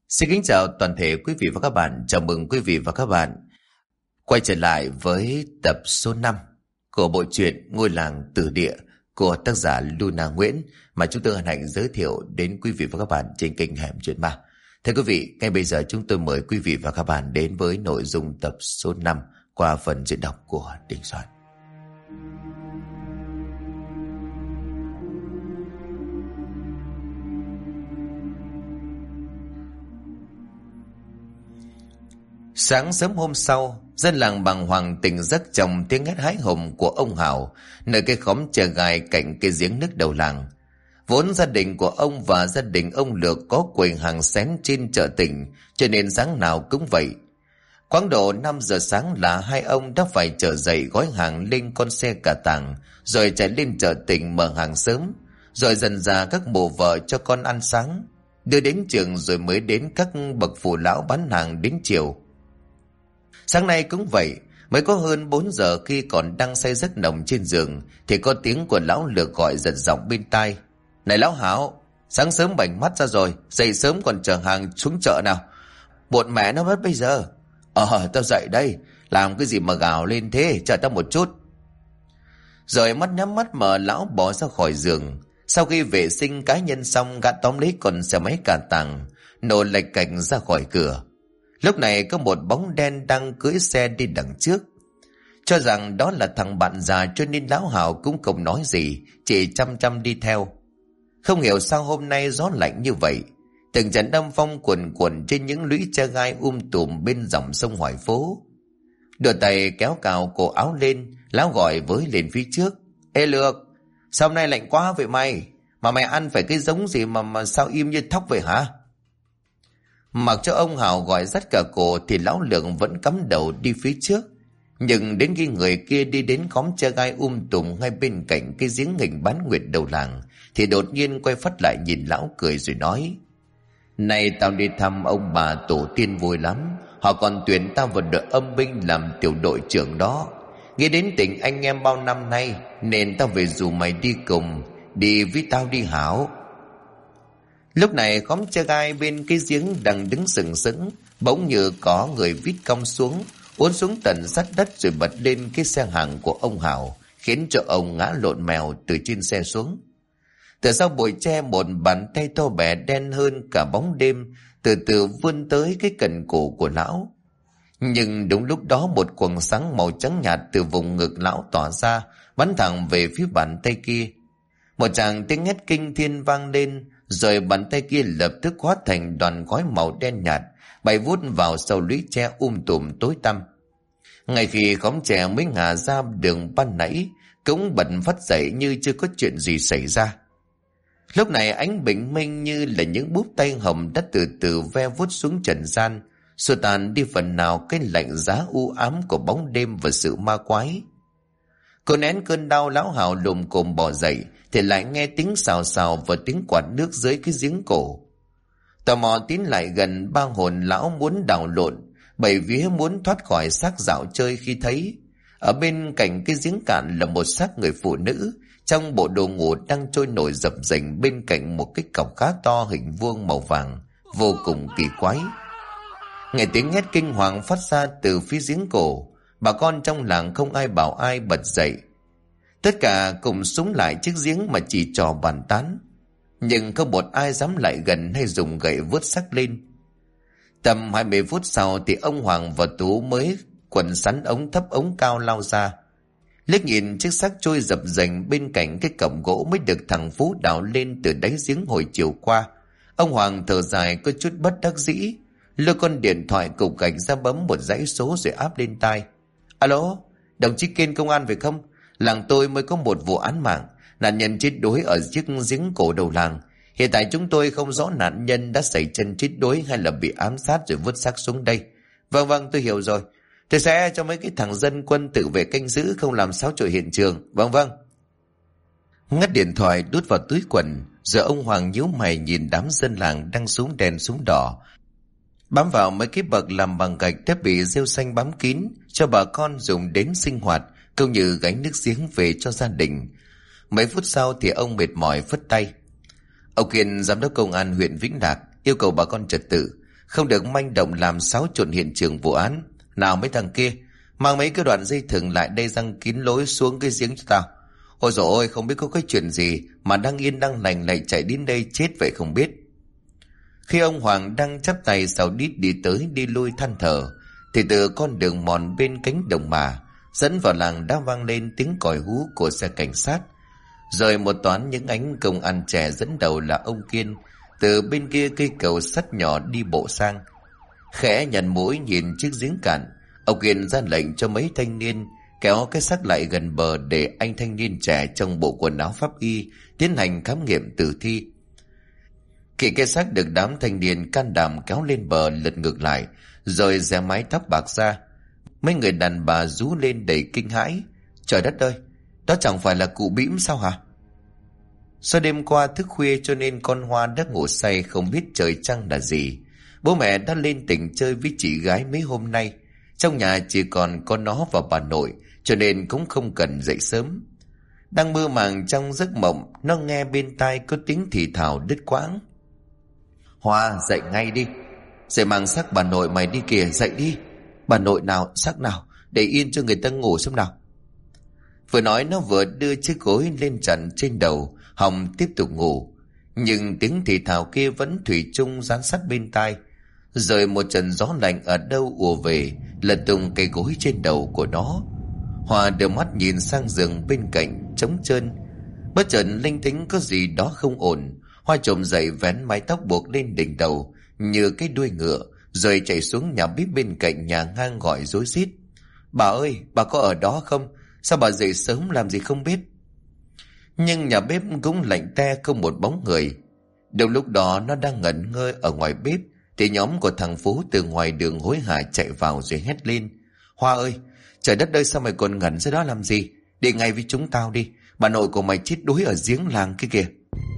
Xin kính chào toàn thể quý vị và các bạn. Chào mừng quý vị và các bạn quay trở lại với tập số 5 của bộ truyện Ngôi làng Tử Địa của tác giả Luna Nguyễn mà chúng tôi hân hạnh giới thiệu đến quý vị và các bạn trên kênh Hẻm Chuyện Ma. Thưa quý vị, ngay bây giờ chúng tôi mời quý vị và các bạn đến với nội dung tập số 5 qua phần diễn đọc của Đình Soạn. Sáng sớm hôm sau, dân làng bàng hoàng tỉnh giấc trong tiếng hét hái hùng của ông Hào nơi cái khóm chè gai cạnh cái giếng nước đầu làng. Vốn gia đình của ông và gia đình ông Lược có quầy hàng xén trên chợ tỉnh, cho nên sáng nào cũng vậy. Khoảng độ 5 giờ sáng là hai ông đã phải chở dậy gói hàng lên con xe cà tàng, rồi chạy lên chợ tỉnh mở hàng sớm, rồi dần dà các mụ vợ cho con ăn sáng, đưa đến trường rồi mới đến các bậc phụ lão bán hàng đến chiều. Sáng nay cũng vậy, mới có hơn 4 giờ khi còn đang say giấc nồng trên giường thì có tiếng của lão Lược gọi giật giọng bên tai. Này lão Hảo, sáng sớm bảnh mắt ra rồi, dậy sớm còn chở hàng xuống chợ nào. Muộn mẹ nó mất bây giờ. Tao dậy đây, làm cái gì mà gào lên thế, chờ tao một chút. Rồi mắt nhắm mắt mở lão bỏ ra khỏi giường. Sau khi vệ sinh cá nhân xong, gã tóm lấy con xe máy cà tàng, nổ lạch cạch ra khỏi cửa. Lúc này có một bóng đen đang cưỡi xe đi đằng trước. Cho rằng đó là thằng bạn già cho nên lão Hảo cũng không nói gì, chỉ chăm chăm đi theo. Không hiểu sao hôm nay gió lạnh như vậy. Từng trận âm phong cuồn cuộn trên những lũy tre gai tùm bên dòng sông Hoài Phố. Đưa tay kéo cào cổ áo lên, lão gọi với lên phía trước. Ê Lược, sao hôm nay lạnh quá vậy mày? Mà mày ăn phải cái giống gì mà sao im như thóc vậy hả? Mặc cho ông Hào gọi dắt cả cổ thì lão Lượng vẫn cắm đầu đi phía trước. Nhưng đến khi người kia đi đến khóm tre gai tùm ngay bên cạnh cái giếng hình bán nguyệt đầu làng thì đột nhiên quay phát lại nhìn lão cười rồi nói: Này tao đi thăm ông bà tổ tiên vui lắm. Họ còn tuyển tao vào đội âm binh làm tiểu đội trưởng đó. Nghĩ đến tình anh em bao năm nay nên tao về rủ mày đi cùng. Đi với tao đi Hảo. Lúc này khóm tre gai bên cái giếng đang đứng sừng sững, bỗng như có người vít cong xuống, uốn xuống tận sát đất rồi bật lên cái xe hàng của ông Hảo, khiến cho ông ngã lộn mèo từ trên xe xuống. Từ sau bụi tre một bàn tay to bè đen hơn cả bóng đêm từ từ vươn tới cái cần cổ của lão. Nhưng đúng lúc đó một quầng sáng màu trắng nhạt từ vùng ngực lão tỏa ra, bắn thẳng về phía bàn tay kia. Một tràng tiếng hét kinh thiên vang lên, rồi bàn tay kia lập tức hóa thành đoàn khói màu đen nhạt, bay vút vào sâu lũy tre tùm tối tăm. Ngay khi khóm tre mới ngả ra đường ban nãy, cũng bật phát dậy như chưa có chuyện gì xảy ra. Lúc này ánh bình minh như là những búp tay hồng đã từ từ ve vuốt xuống trần gian, xua tan đi phần nào cái lạnh giá u ám của bóng đêm và sự ma quái. Cô nén cơn đau, lão Hào lùm cồm bò dậy thì lại nghe tiếng xào xào và tiếng quạt nước dưới cái giếng cổ. Tò mò tiến lại gần, ba hồn lão muốn đảo lộn, bảy vía muốn thoát khỏi xác dạo chơi khi thấy ở bên cạnh cái giếng cạn là một xác người phụ nữ trong bộ đồ ngủ đang trôi nổi dập dềnh bên cạnh một cái cọc khá to hình vuông màu vàng, vô cùng kỳ quái. Nghe tiếng hét kinh hoàng phát ra từ phía giếng cổ, bà con trong làng không ai bảo ai bật dậy. Tất cả cùng súng lại chiếc giếng mà chỉ trò bàn tán, nhưng không một ai dám lại gần hay dùng gậy vớt xác lên. Tầm 20 phút sau thì ông Hoàng và Tú mới quần sắn ống thấp ống cao lao ra. Liếc nhìn chiếc xác trôi dập dềnh bên cạnh cái cổng gỗ mới được thằng Phú đào lên từ đáy giếng hồi chiều qua, ông Hoàng thở dài có chút bất đắc dĩ, lôi con điện thoại cục gạch ra bấm một dãy số rồi áp lên tai. Alo, đồng chí Kiên công an phải không? Làng tôi mới có một vụ án mạng, nạn nhân chết đuối ở chiếc giếng cổ đầu làng. Hiện tại chúng tôi không rõ nạn nhân đã xảy chân chết đuối hay là bị ám sát rồi vứt xác xuống đây. Vâng, tôi hiểu rồi. Tôi sẽ cho mấy cái thằng dân quân tự vệ canh giữ, không làm xáo trộn hiện trường. Vâng. Ngắt điện thoại đút vào túi quần, giờ ông Hoàng nhíu mày nhìn đám dân làng đang súng đen súng đỏ bám vào mấy cái bậc làm bằng gạch đã bị rêu xanh bám kín cho bà con dùng đến sinh hoạt, cũng như gánh nước giếng về cho gia đình. Mấy phút sau thì ông mệt mỏi phất tay. Ông Kiên, giám đốc công an huyện Vĩnh Lạc, yêu cầu bà con trật tự, không được manh động làm xáo trộn hiện trường vụ án. Nào mấy thằng kia, mang mấy cái đoạn dây thừng lại đây răng kín lối xuống cái giếng cho tao. Ôi dồi ôi, không biết có cái chuyện gì mà đang yên đang lành lại chạy đến đây chết vậy không biết. Khi ông Hoàng đang chắp tay sau đít đi tới đi lui than thở, thì từ con đường mòn bên cánh đồng mà dẫn vào làng đã vang lên tiếng còi hú của xe cảnh sát. Rồi một toán những ánh công an trẻ dẫn đầu là ông Kiên từ bên kia cây cầu sắt nhỏ đi bộ sang. Khẽ nhăn mũi nhìn chiếc giếng cạn, ông Kiên ra lệnh cho mấy thanh niên kéo cái xác lại gần bờ để anh thanh niên trẻ trong bộ quần áo pháp y tiến hành khám nghiệm tử thi. Khi cái xác được đám thanh niên can đảm kéo lên bờ lật ngược lại, rồi giè mái tóc bạc ra, mấy người đàn bà rú lên đầy kinh hãi. Trời đất ơi, đó chẳng phải là cụ Bĩm sao hả? Do đêm qua thức khuya cho nên con Hoa đã ngủ say không biết trời trăng là gì. Bố mẹ đã lên tỉnh chơi với chị gái mấy hôm nay. Trong nhà chỉ còn có nó và bà nội, cho nên cũng không cần dậy sớm. Đang mơ màng trong giấc mộng, nó nghe bên tai có tiếng thì thào đứt quãng. Hoa, dậy ngay đi. Dậy mang xác bà nội mày đi kìa, dậy đi. Bà nội nào, xác nào, để yên cho người ta ngủ xem nào. Vừa nói nó vừa đưa chiếc gối lên chặn trên đầu, hòng tiếp tục ngủ. Nhưng tiếng thì thào kia vẫn thủy chung dán sát bên tai. Rồi một trận gió lạnh ở đâu ùa về, lật tung cây gối trên đầu của nó. Hoa đưa mắt nhìn sang giường bên cạnh trống trơn. Bất chợt linh tính có gì đó không ổn. Hoa chồm dậy vén mái tóc buộc lên đỉnh đầu như cái đuôi ngựa, rồi chạy xuống nhà bếp bên cạnh nhà ngang gọi rối rít. Bà ơi, bà có ở đó không? Sao bà dậy sớm làm gì không biết? Nhưng nhà bếp cũng lạnh te, không một bóng người. Đầu lúc đó nó đang ngẩn ngơ ở ngoài bếp, thì nhóm của thằng Phú từ ngoài đường hối hả chạy vào rồi hét lên. Hoa ơi, trời đất ơi, sao mày còn ngẩn ra đó làm gì? Đi ngay với chúng tao đi, bà nội của mày chết đuối ở giếng làng kia kìa.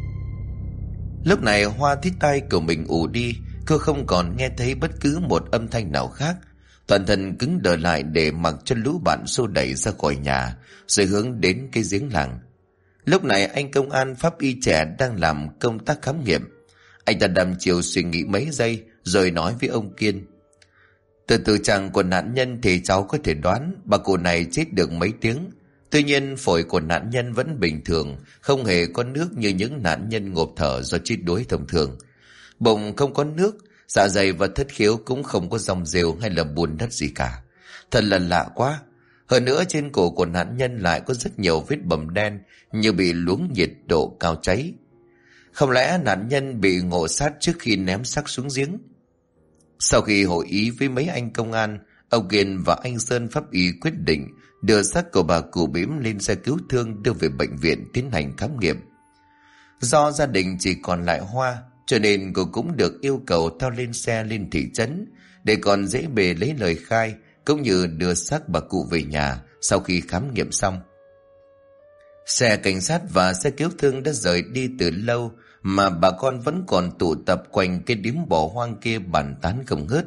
Lúc này Hoa thích tay của mình ù đi, cô không còn nghe thấy bất cứ một âm thanh nào khác. Toàn thân cứng đờ lại để mặc cho lũ bạn xô đẩy ra khỏi nhà, rồi hướng đến cái giếng làng. Lúc này anh công an pháp y trẻ đang làm công tác khám nghiệm. Anh ta đăm chiều suy nghĩ mấy giây rồi nói với ông Kiên. Từ từ trạng của nạn nhân thì cháu có thể đoán bà cụ này chết được mấy tiếng. Tuy nhiên phổi của nạn nhân vẫn bình thường, không hề có nước như những nạn nhân ngộp thở do chết đuối thông thường. Bụng không có nước, dạ dày và thất khiếu cũng không có dòng rêu hay là bùn đất gì cả. Thật là lạ quá. Hơn nữa trên cổ của nạn nhân lại có rất nhiều vết bầm đen như bị luống nhiệt độ cao cháy. Không lẽ nạn nhân bị ngộ sát trước khi ném xác xuống giếng? Sau khi hội ý với mấy anh công an, ông Kiên và anh Sơn pháp y quyết định đưa xác của bà cụ Bĩm lên xe cứu thương đưa về bệnh viện tiến hành khám nghiệm. Do gia đình chỉ còn lại Hoa, cho nên cô cũng được yêu cầu theo lên xe lên thị trấn để còn dễ bề lấy lời khai, cũng như đưa xác bà cụ về nhà sau khi khám nghiệm xong. Xe cảnh sát và xe cứu thương đã rời đi từ lâu, mà bà con vẫn còn tụ tập quanh cái điếm bỏ hoang kia bàn tán không ngớt.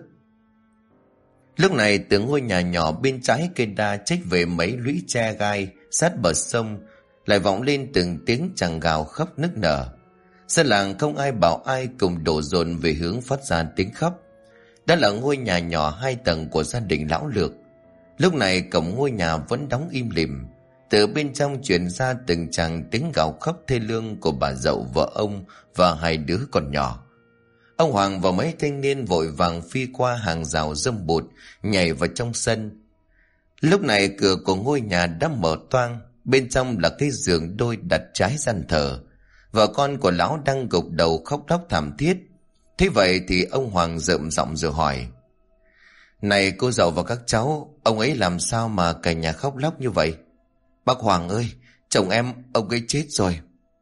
Lúc này từ ngôi nhà nhỏ bên trái cây đa trách về mấy lũy tre gai sát bờ sông lại vọng lên từng tiếng chàng gào khóc nức nở. Dân làng không ai bảo ai cùng đổ dồn về hướng phát ra tiếng khóc. Đó là ngôi nhà nhỏ 2 tầng của gia đình lão Lược. Lúc này cổng ngôi nhà vẫn đóng im lìm. Từ bên trong truyền ra từng tràng tiếng gào khóc thê lương của bà dậu vợ ông và 2 đứa còn nhỏ. Ông Hoàng và mấy thanh niên vội vàng phi qua hàng rào râm bụt, nhảy vào trong sân. Lúc này cửa của ngôi nhà đã mở toang, bên trong là cái giường đôi đặt trái gian thờ. Vợ con của lão đang gục đầu khóc lóc thảm thiết. Thế vậy thì ông Hoàng rợm giọng rồi hỏi. Này cô dậu và các cháu, ông ấy làm sao mà cả nhà khóc lóc như vậy? Bác Hoàng ơi, chồng em, ông ấy chết rồi.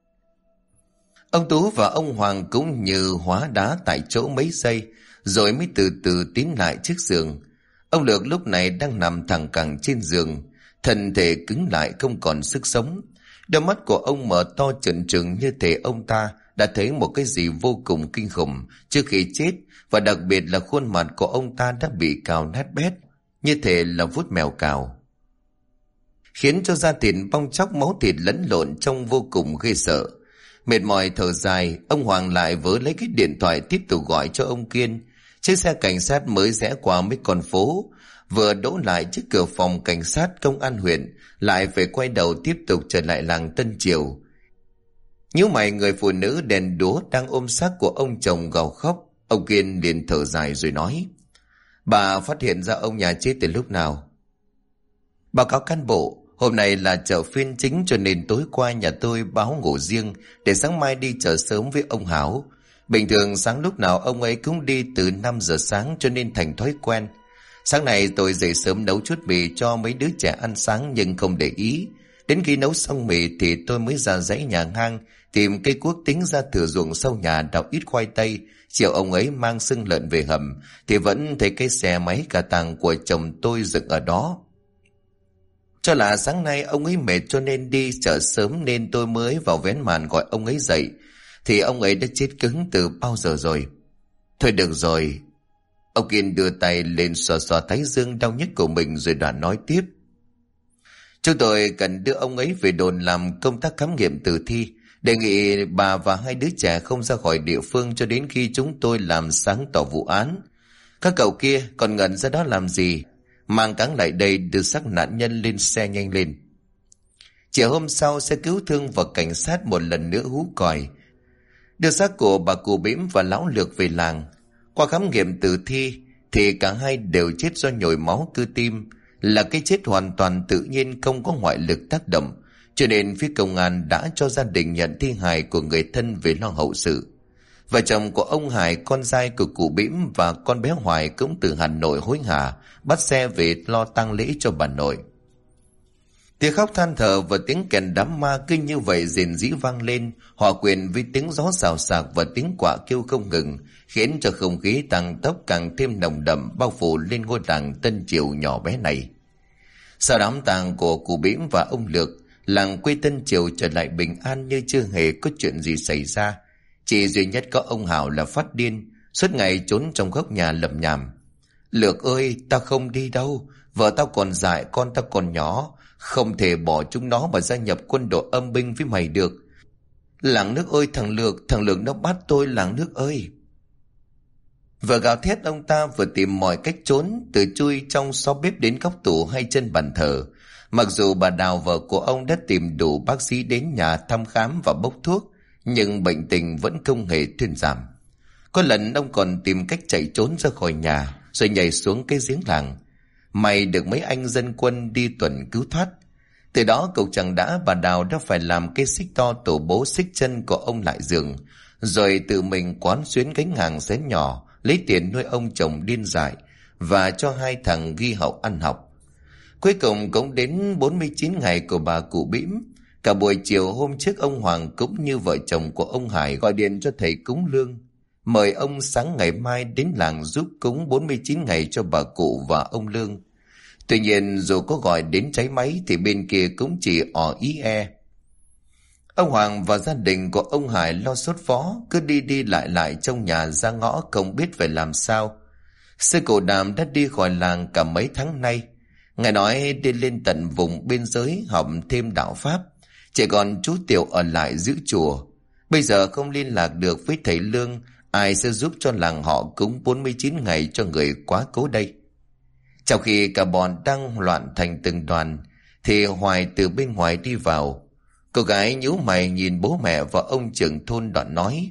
Ông Tú và ông Hoàng cũng như hóa đá tại chỗ mấy giây, rồi mới từ từ tiến lại trước giường. Ông Lược lúc này đang nằm thẳng cẳng trên giường, thân thể cứng lại không còn sức sống. Đôi mắt của ông mở to trừng trừng như thể ông ta đã thấy một cái gì vô cùng kinh khủng trước khi chết, và đặc biệt là khuôn mặt của ông ta đã bị cào nát bét, như thể là vuốt mèo cào, khiến cho da thịt bong tróc, máu thịt lẫn lộn trông vô cùng ghê sợ. Mệt mỏi thở dài, ông Hoàng lại vớ lấy cái điện thoại tiếp tục gọi cho ông Kiên. Chiếc xe cảnh sát mới rẽ qua mấy con phố, vừa đỗ lại trước cửa phòng cảnh sát công an huyện, lại phải quay đầu tiếp tục trở lại làng Tân Triều. Nhíu mày, người phụ nữ đèn đúa đang ôm xác của ông chồng gào khóc. Ông Kiên liền thở dài rồi nói: Bà phát hiện ra ông nhà chết từ lúc nào? Báo cáo cán bộ, hôm nay là chợ phiên chính cho nên tối qua nhà tôi báo ngủ riêng để sáng mai đi chợ sớm với ông Hảo. Bình thường sáng lúc nào ông ấy cũng đi từ 5 giờ sáng cho nên thành thói quen. Sáng nay tôi dậy sớm nấu chút mì cho mấy đứa trẻ ăn sáng nhưng không để ý. Đến khi nấu xong mì thì tôi mới ra dãy nhà ngang tìm cây cuốc tính ra thửa ruộng sau nhà đào ít khoai tây. Chiều ông ấy mang xương lợn về hầm thì vẫn thấy cái xe máy cà tàng của chồng tôi dựng ở đó. Cho là sáng nay ông ấy mệt cho nên đi chợ sớm nên tôi mới vào vén màn gọi ông ấy dậy. Thì ông ấy đã chết cứng từ bao giờ rồi. Thôi được rồi. Ông Kiên đưa tay lên xoa xoa thái dương đau nhức của mình rồi đoạn nói tiếp: Chúng tôi cần đưa ông ấy về đồn làm công tác khám nghiệm tử thi. Đề nghị bà và hai đứa trẻ không ra khỏi địa phương cho đến khi chúng tôi làm sáng tỏ vụ án. Các cậu kia còn ngẩn ra đó làm gì? Mang cáng lại đây đưa xác nạn nhân lên xe nhanh lên. Chiều hôm sau, xe cứu thương và cảnh sát một lần nữa hú còi đưa xác của bà cụ Bím và lão Lược về làng. Qua khám nghiệm tử thi thì cả hai đều chết do nhồi máu cơ tim, là cái chết hoàn toàn tự nhiên, không có ngoại lực tác động, cho nên phía công an đã cho gia đình nhận thi hài của người thân về lo hậu sự. Vợ chồng của ông Hải, con trai của cụ Bím và con bé Hoài cũng từ Hà Nội hối hả bắt xe về lo tang lễ cho bà nội. Tiếng khóc than thở và tiếng kèn đám ma cứ như vậy rền rĩ vang lên, hòa quyện với tiếng gió xào xạc và tiếng quạ kêu không ngừng, khiến cho không khí tăng tốc càng thêm nồng đậm bao phủ lên ngôi làng Tân Triều nhỏ bé này. Sau đám tang của cụ Bím và ông Lược, làng quê Tân Triều trở lại bình an như chưa hề có chuyện gì xảy ra. Chỉ duy nhất có ông Hảo là phát điên, suốt ngày trốn trong góc nhà lẩm nhẩm: Lược ơi, tao không đi đâu, vợ tao còn dại, con tao còn nhỏ, không thể bỏ chúng nó mà gia nhập quân đội âm binh với mày được. Làng nước ơi thằng Lược nó bắt tôi, làng nước ơi. Vừa gào thét, ông ta vừa tìm mọi cách trốn, từ chui trong xó bếp đến góc tủ hay chân bàn thờ. Mặc dù bà Đào, vợ của ông, đã tìm đủ bác sĩ đến nhà thăm khám và bốc thuốc, nhưng bệnh tình vẫn không hề thuyên giảm. Có lần ông còn tìm cách chạy trốn ra khỏi nhà rồi nhảy xuống cái giếng làng. May được mấy anh dân quân đi tuần cứu thoát. Từ đó cậu chàng bà Đào đã phải làm cái xích to tổ bố xích chân của ông lại giường, rồi tự mình quán xuyến gánh hàng xén nhỏ, lấy tiền nuôi ông chồng điên dại và cho hai thằng ghi hậu ăn học. Cuối cùng cũng đến 49 ngày của bà cụ Bím. Cả buổi chiều hôm trước, ông Hoàng cũng như vợ chồng của ông Hải gọi điện cho thầy cúng lương, mời ông sáng ngày mai đến làng giúp cúng 49 ngày cho bà cụ và ông Lương. Tuy nhiên dù có gọi đến cháy máy thì bên kia cũng chỉ ỏ ý e. Ông Hoàng và gia đình của ông Hải lo sốt vó, cứ đi đi lại lại trong nhà ra ngõ không biết phải làm sao. Sư cụ Đàm đã đi khỏi làng cả mấy tháng nay. Ngài nói đi lên tận vùng biên giới học thêm đạo pháp, chỉ còn chú Tiểu ở lại giữ chùa. Bây giờ không liên lạc được với thầy Lương, ai sẽ giúp cho làng họ cúng 49 ngày cho người quá cố đây? Trong khi cả bọn đang loạn thành từng đoàn thì Hoài từ bên ngoài đi vào. Cô gái nhíu mày nhìn bố mẹ và ông trưởng thôn đoạn nói: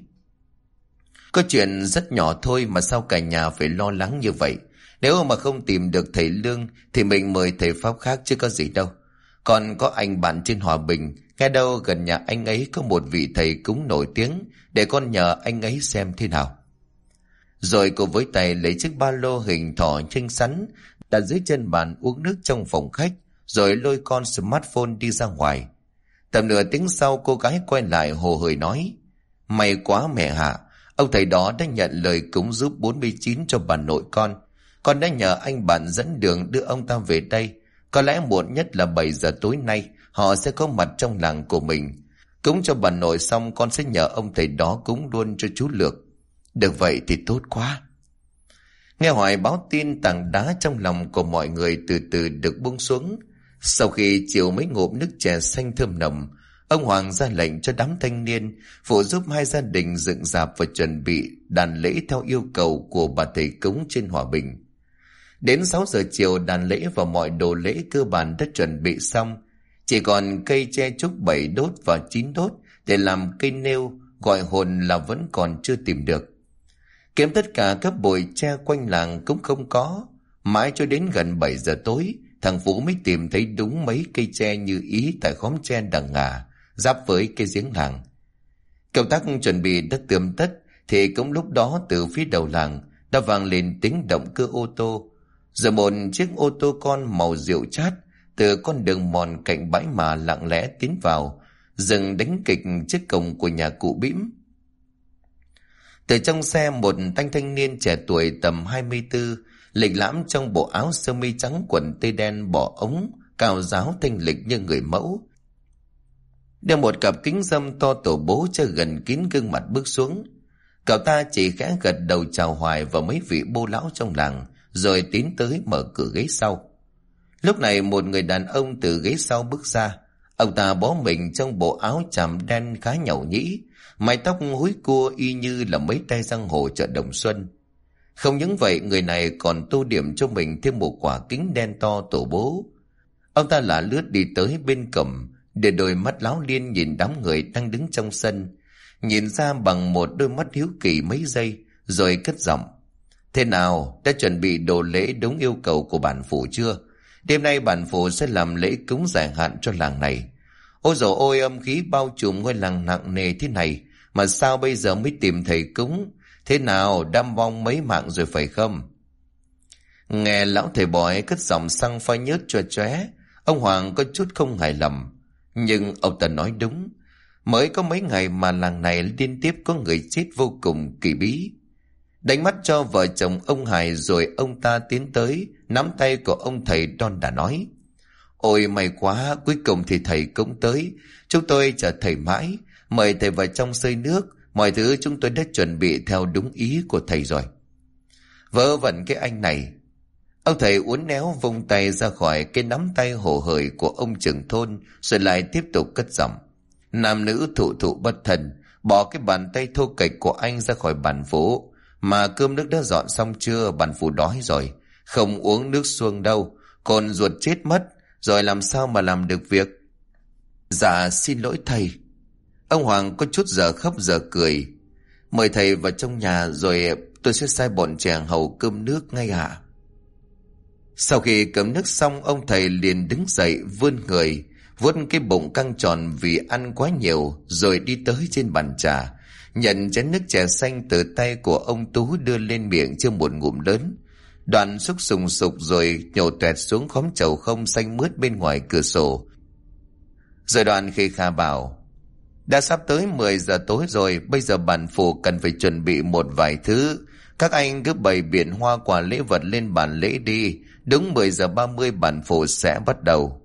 Có chuyện rất nhỏ thôi mà sao cả nhà phải lo lắng như vậy? Nếu mà không tìm được thầy Lương thì mình mời thầy pháp khác chứ có gì đâu. Còn có anh bạn trên Hòa Bình, nghe đâu gần nhà anh ấy có một vị thầy cúng nổi tiếng, để con nhờ anh ấy xem thế nào. Rồi cô với tay lấy chiếc ba lô hình thỏ xinh xắn đặt dưới chân bàn uống nước trong phòng khách, rồi lôi con smartphone đi ra ngoài. Tầm nửa tiếng sau, cô gái quay lại hồ hởi nói: May quá mẹ Hạ, ông thầy đó đã nhận lời cúng giúp 49 cho bà nội con đã nhờ anh bạn dẫn đường đưa ông ta về đây. Có lẽ muộn nhất là 7 giờ tối nay họ sẽ có mặt trong làng của mình. Cúng cho bà nội xong, con sẽ nhờ ông thầy đó cúng luôn cho chú Lược. Được vậy thì tốt quá. Nghe Hoài báo tin, tảng đá trong lòng của mọi người từ từ được buông xuống. Sau khi chiều mấy ngụm nước chè xanh thơm nồng, Ông Hoàng ra lệnh cho đám thanh niên phụ giúp hai gia đình dựng rạp và chuẩn bị đàn lễ theo yêu cầu của bà thầy cúng trên Hòa Bình. Đến 6 giờ chiều, đàn lễ và mọi đồ lễ cơ bản đã chuẩn bị xong. Chỉ còn cây tre trúc 7 đốt và 9 đốt để làm cây nêu gọi hồn là vẫn còn chưa tìm được. Kiếm tất cả các bụi tre quanh làng cũng không có. Mãi cho đến gần 7 giờ tối, thằng Phú mới tìm thấy đúng mấy cây tre như ý tại khóm tre đằng ngả, giáp với cây giếng làng. Công tác chuẩn bị đã tươm tất, thì cũng lúc đó từ phía đầu làng đã vang lên tiếng động cơ ô tô. Rồi một chiếc ô tô con màu rượu chát từ con đường mòn cạnh bãi mà lặng lẽ tiến vào, dừng đánh kịch trước cổng của nhà cụ Bĩm. Từ trong xe, một thanh niên trẻ tuổi tầm 24, lịch lãm trong bộ áo sơ mi trắng quần tây đen bỏ ống, cao ráo thanh lịch như người mẫu, đeo một cặp kính râm to tổ bố che gần kín gương mặt bước xuống. Cậu ta chỉ khẽ gật đầu chào Hoài và mấy vị bô lão trong làng, rồi tiến tới mở cửa ghế sau. Lúc này một người đàn ông từ ghế sau bước ra. Ông ta bó mình trong bộ áo chàm đen khá nhàu nhĩ, mái tóc húi cua y như là mấy tay giang hồ chợ Đồng Xuân. Không những vậy, người này còn tô điểm cho mình thêm một quả kính đen to tổ bố. Ông ta lả lướt đi tới bên cổng, để đôi mắt láo liên nhìn đám người đang đứng trong sân, nhìn ra bằng một đôi mắt hiếu kỳ mấy giây, rồi cất giọng: "Thế nào, đã chuẩn bị đồ lễ đúng yêu cầu của bản phủ chưa? Đêm nay bản phủ sẽ làm lễ cúng giải hạn cho làng này." "Ôi dồi ôi, âm khí bao trùm ngôi làng nặng nề thế này, mà sao bây giờ mới tìm thầy cúng? Thế nào, đam vong mấy mạng rồi phải không?" Nghe lão thầy bói cất giọng xăng phai nhớt chóe chóe, ông Hoàng có chút không hài lòng. Nhưng ông ta nói đúng, mới có mấy ngày mà làng này liên tiếp có người chết vô cùng kỳ bí. Đánh mắt cho vợ chồng ông Hải, rồi ông ta tiến tới nắm tay của ông thầy đon đả nói: "Ôi may quá, cuối cùng thì thầy cũng tới. Chúng tôi chờ thầy mãi, mời thầy vào trong xơi nước. Mọi thứ chúng tôi đã chuẩn bị theo đúng ý của thầy rồi." Vớ vẩn cái anh này. Ông thầy uốn éo vung tay ra khỏi cái nắm tay hồ hởi của ông trưởng thôn, rồi lại tiếp tục cất giọng: "Nam nữ thụ thụ bất thân, bỏ cái bàn tay thô kệch của anh ra khỏi bàn phủ. Mà cơm nước đã dọn xong chưa? Bàn phủ đói rồi, không uống nước xuông đâu, còn ruột chết mất, rồi làm sao mà làm được việc." "Dạ xin lỗi thầy." Ông Hoàng có chút giờ khóc giờ cười. "Mời thầy vào trong nhà, rồi tôi sẽ sai bọn trẻ hầu cơm nước ngay ạ." Sau khi cơm nước xong, ông thầy liền đứng dậy vươn người, vuốt cái bụng căng tròn vì ăn quá nhiều, rồi đi tới trên bàn trà, nhận chén nước chè xanh từ tay của ông Tú đưa lên miệng chưa một ngụm lớn, đoạn xúc sùng sục rồi nhổ toẹt xuống khóm chầu không xanh mướt bên ngoài cửa sổ. Rồi đoạn khê kha bảo: "Đã sắp tới 10 giờ tối rồi, bây giờ bản phủ cần phải chuẩn bị một vài thứ. Các anh cứ bày biện hoa quả lễ vật lên bàn lễ đi. Đúng 10 giờ 30 bản phủ sẽ bắt đầu."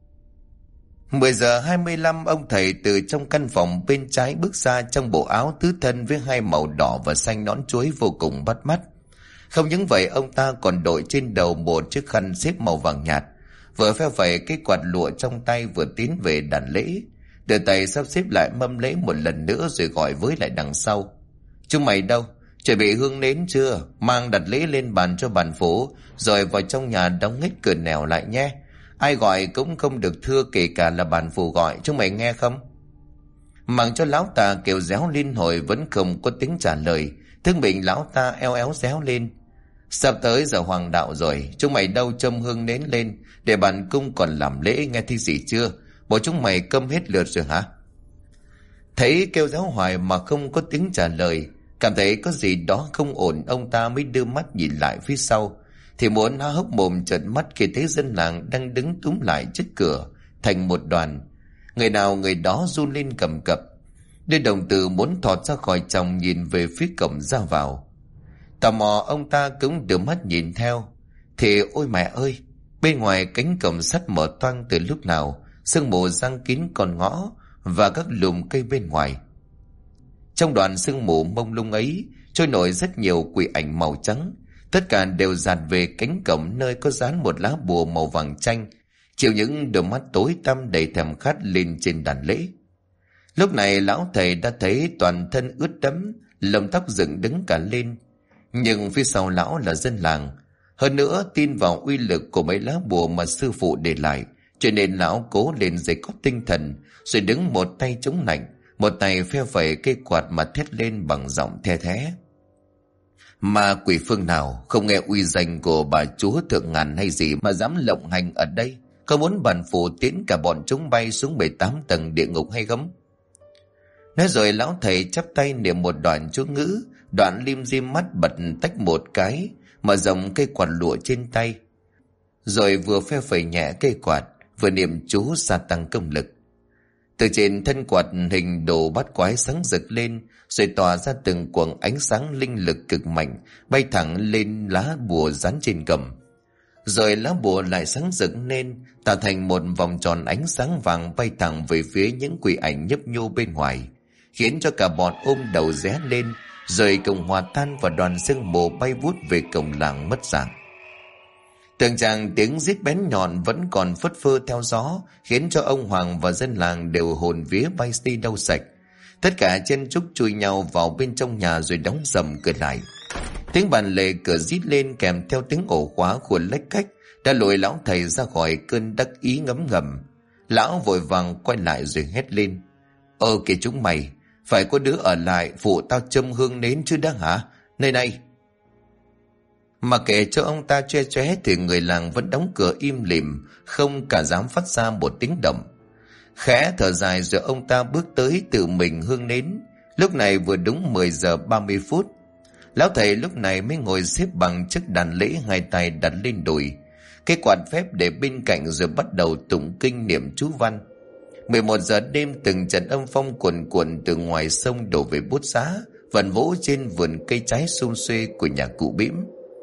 10 giờ 25, ông thầy từ trong căn phòng bên trái bước ra trong bộ áo tứ thân với hai màu đỏ và xanh nón chuối vô cùng bắt mắt. Không những vậy, ông ta còn đội trên đầu một chiếc khăn xếp màu vàng nhạt, vừa phe phẩy cái quạt lụa trong tay vừa tiến về đàn lễ. Đưa tay sắp xếp lại mâm lễ một lần nữa, rồi gọi với lại đằng sau: "Chúng mày đâu? Chuẩn bị hương nến chưa? Mang đặt lễ lên bàn cho bản phủ, rồi vào trong nhà đóng hết cửa nẻo lại nhé. Ai gọi cũng không được thưa, kể cả là bản phủ gọi, chúng mày nghe không?" Mặc cho lão ta kêu réo liên hồi vẫn không có tiếng trả lời. Thương mình lão ta eo éo réo lên: "Sắp tới giờ hoàng đạo rồi, chúng mày đâu châm hương nến lên, để bản cung còn làm lễ, nghe thấy gì chưa? Bộ chúng mày câm hết lượt rồi hả?" Thấy kêu réo hoài mà không có tiếng trả lời, cảm thấy có gì đó không ổn, ông ta mới đưa mắt nhìn lại phía sau, thì muốn há hốc mồm trợn mắt khi thấy dân làng đang đứng túm lại trước cửa thành một đoàn. Người nào người đó run lên cầm cập, đôi đồng tử muốn thọt ra khỏi chồng nhìn về phía cổng ra vào. Tò mò, ông ta cũng đưa mắt nhìn theo, thì ôi mẹ ơi, bên ngoài cánh cổng sắt mở toang từ lúc nào, sương mù giăng kín con ngõ và các lùm cây bên ngoài. Trong đoàn sương mù mông lung ấy trôi nổi rất nhiều quỷ ảnh màu trắng, tất cả đều dạt về cánh cổng nơi có dán một lá bùa màu vàng chanh, chiếu những đôi mắt tối tăm đầy thèm khát lên trên đàn lễ. Lúc này lão thầy đã thấy toàn thân ướt đẫm, lông tóc dựng đứng cả lên. Nhưng phía sau lão là dân làng. Hơn nữa tin vào uy lực của mấy lá bùa mà sư phụ để lại, cho nên lão cố lên dây cóp tinh thần, rồi đứng một tay chống lạnh, một tay phe phẩy cây quạt mà thét lên bằng giọng the thé. Mà quỷ phương nào không nghe uy danh của bà chúa thượng ngàn hay gì mà dám lộng hành ở đây? Có muốn bản phủ tiến cả bọn chúng bay xuống 18 tầng địa ngục hay không? Nói rồi lão thầy chắp tay niệm một đoạn chú ngữ, đoạn lim dim mắt bật tách một cái, mở rộng cây quạt lụa trên tay. Rồi vừa phe phẩy nhẹ cây quạt, vừa niệm chú gia tăng công lực. Từ trên thân quạt hình đồ bát quái sáng rực lên, rồi tỏa ra từng quầng ánh sáng linh lực cực mạnh, bay thẳng lên lá bùa dán trên cầm. Rồi lá bùa lại sáng rực lên, tạo thành một vòng tròn ánh sáng vàng bay thẳng về phía những quỷ ảnh nhấp nhô bên ngoài, khiến cho cả bọn ôm đầu ré lên, rồi cùng hòa tan vào đoàn sương mù bay vút về cổng làng mất dạng. Từng tràng tiếng rít bén nhọn vẫn còn phất phơ theo gió, khiến cho ông Hoàng và dân làng đều hồn vía bay đi đâu sạch. Tất cả chen chúc chui nhau vào bên trong nhà rồi đóng sầm cửa lại. Tiếng bàn lề cửa rít lên kèm theo tiếng ổ khóa của lách cách đã lôi lão thầy ra khỏi cơn đắc ý ngấm ngầm. Lão vội vàng quay lại rồi hét lên: Kìa chúng mày, phải có đứa ở lại phụ tao châm hương nến chứ đã hả? Nơi này. Mà kể cho ông ta choe choé thì người làng vẫn đóng cửa im lìm, không cả dám phát ra một tiếng động. Khẽ thở dài rồi ông ta bước tới tự mình hương nến. Lúc này vừa đúng 10 giờ 30 phút. Lão thầy lúc này mới ngồi xếp bằng trước đàn lễ, hai tay đặt lên đùi, cái quạt phép để bên cạnh, rồi bắt đầu tụng kinh niệm chú văn. 11 giờ đêm, từng trận âm phong cuồn cuộn từ ngoài sông đổ về bút giá, vần vỗ trên vườn cây trái sum xuê của nhà cụ Bĩm.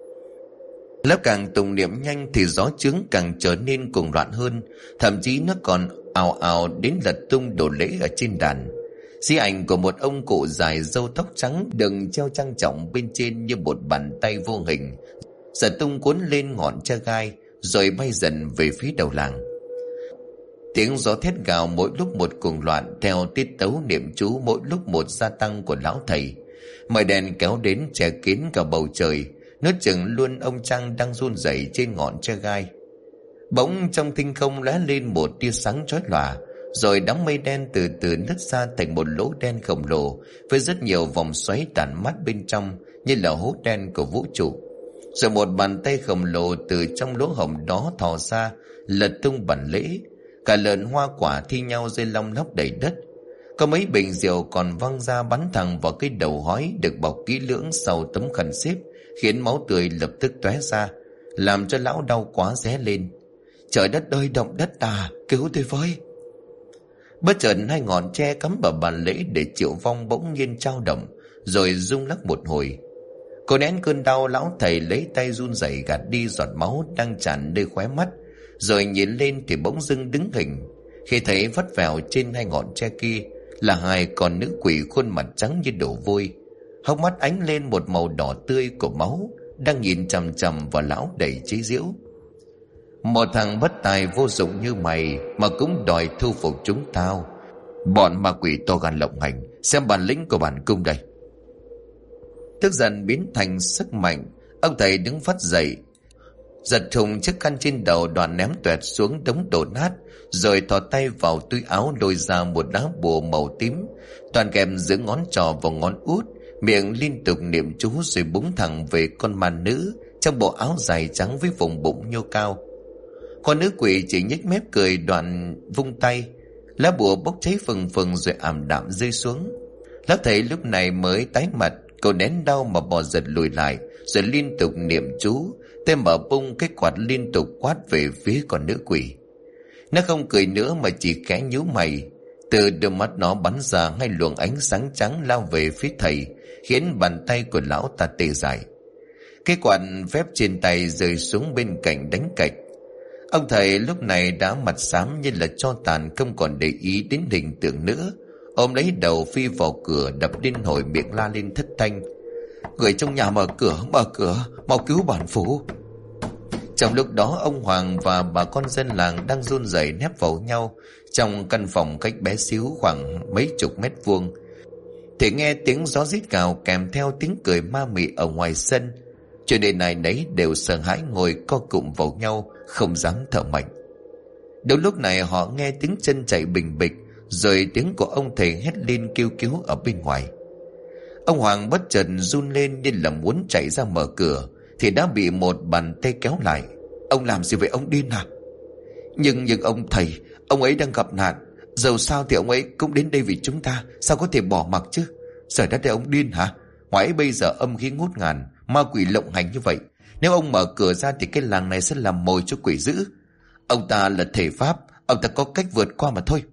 Lớp càng tụng niệm nhanh thì gió chướng càng trở nên cuồng loạn hơn, thậm chí nó còn ào ào đến lật tung đồ lễ ở trên đàn. Di ảnh của một ông cụ dài râu tóc trắng đừng treo trang trọng bên trên như một bàn tay vô hình, giật tung cuốn lên ngọn tre gai rồi bay dần về phía đầu làng. Tiếng gió thét gào mỗi lúc một cuồng loạn theo tiết tấu niệm chú mỗi lúc một gia tăng của lão thầy. Mây đèn kéo đến che kín cả bầu trời, nuốt chửng luôn ông trăng đang run rẩy trên ngọn tre gai. Bỗng trong thinh không lóe lên một tia sáng chói lòa, rồi đám mây đen từ từ nứt ra thành một lỗ đen khổng lồ với rất nhiều vòng xoáy tản mát bên trong như là hố đen của vũ trụ. Rồi một bàn tay khổng lồ từ trong lỗ hổng đó thò ra, lật tung bàn lễ. Cả lợn hoa quả thi nhau rơi long lóc đầy đất. Có mấy bình rượu còn văng ra bắn thẳng vào cái đầu hói được bọc kỹ lưỡng sau tấm khăn xếp, khiến máu tươi lập tức tóe ra, làm cho lão đau quá ré lên. Trời đất ơi, động đất à, cứu tôi với! Bất chợt hai ngọn tre cắm vào bàn lễ để chịu vong bỗng nhiên chao động, rồi rung lắc một hồi. Cố nén cơn đau, lão thầy lấy tay run rẩy gạt đi giọt máu đang tràn nơi khóe mắt, rồi nhìn lên thì bỗng dưng đứng hình, khi thấy vắt vẻo trên hai ngọn tre kia là hai con nữ quỷ khuôn mặt trắng như đổ vôi, hốc mắt ánh lên một màu đỏ tươi của máu, đang nhìn chằm chằm vào lão đầy chế giễu. Một thằng bất tài vô dụng như mày mà cũng đòi thu phục chúng tao, bọn ma quỷ to gan lộng hành, xem bản lĩnh của bản cung đây! Tức giận biến thành sức mạnh, ông thầy đứng phắt dậy, giật thùng chiếc khăn trên đầu, đoạn ném toẹt xuống đống đổ nát, rồi thò tay vào túi áo lôi ra một lá bùa màu tím, toàn kèm giữa ngón trỏ và ngón út, miệng liên tục niệm chú rồi búng thẳng về con ma nữ trong bộ áo dài trắng với vùng bụng nhô cao. Con nữ quỷ chỉ nhếch mép cười, đoạn vung tay, lá bùa bốc cháy phừng phừng rồi ảm đạm rơi xuống. Lão thầy lúc này mới tái mặt, cậu nén đau mà bò giật lùi lại, rồi liên tục niệm chú, tay mở bung cái quạt liên tục quát về phía con nữ quỷ. Nó không cười nữa mà chỉ khẽ nhíu mày. Từ đôi mắt nó bắn ra hai luồng ánh sáng trắng lao về phía thầy, khiến bàn tay của lão ta tê dại. Cái quạt phép trên tay rơi xuống bên cạnh đánh cạch. Ông thầy lúc này đã mặt xám như là tro tàn, không còn để ý đến hình tượng nữa, ôm lấy đầu phi vào cửa, đập lên hồi miệng la lên thất thanh: Người trong nhà mở cửa, mau cứu bản phủ! Trong lúc đó ông Hoàng và bà con dân làng đang run rẩy nép vào nhau trong căn phòng cách bé xíu khoảng mấy chục mét vuông, thì nghe tiếng gió rít gào kèm theo tiếng cười ma mị ở ngoài sân. Cho nên ai nấy đều sợ hãi ngồi co cụm vào nhau, không dám thở mạnh. Đúng lúc này họ nghe tiếng chân chạy bình bịch, rồi tiếng của ông thầy hét lên kêu cứu ở bên ngoài. Ông Hoàng bất chợt run lên như là muốn chạy ra mở cửa, thì đã bị một bàn tay kéo lại. Ông làm gì vậy, ông điên à? Nhưng ông thầy, ông ấy đang gặp nạn, dầu sao thì ông ấy cũng đến đây vì chúng ta, sao có thể bỏ mặc chứ? Trời đất ơi, ông điên hả? Ngoài ấy bây giờ âm khí ngút ngàn, ma quỷ lộng hành như vậy, nếu ông mở cửa ra thì cái làng này sẽ làm mồi cho quỷ dữ. Ông ta là thể pháp, ông ta có cách vượt qua mà thôi.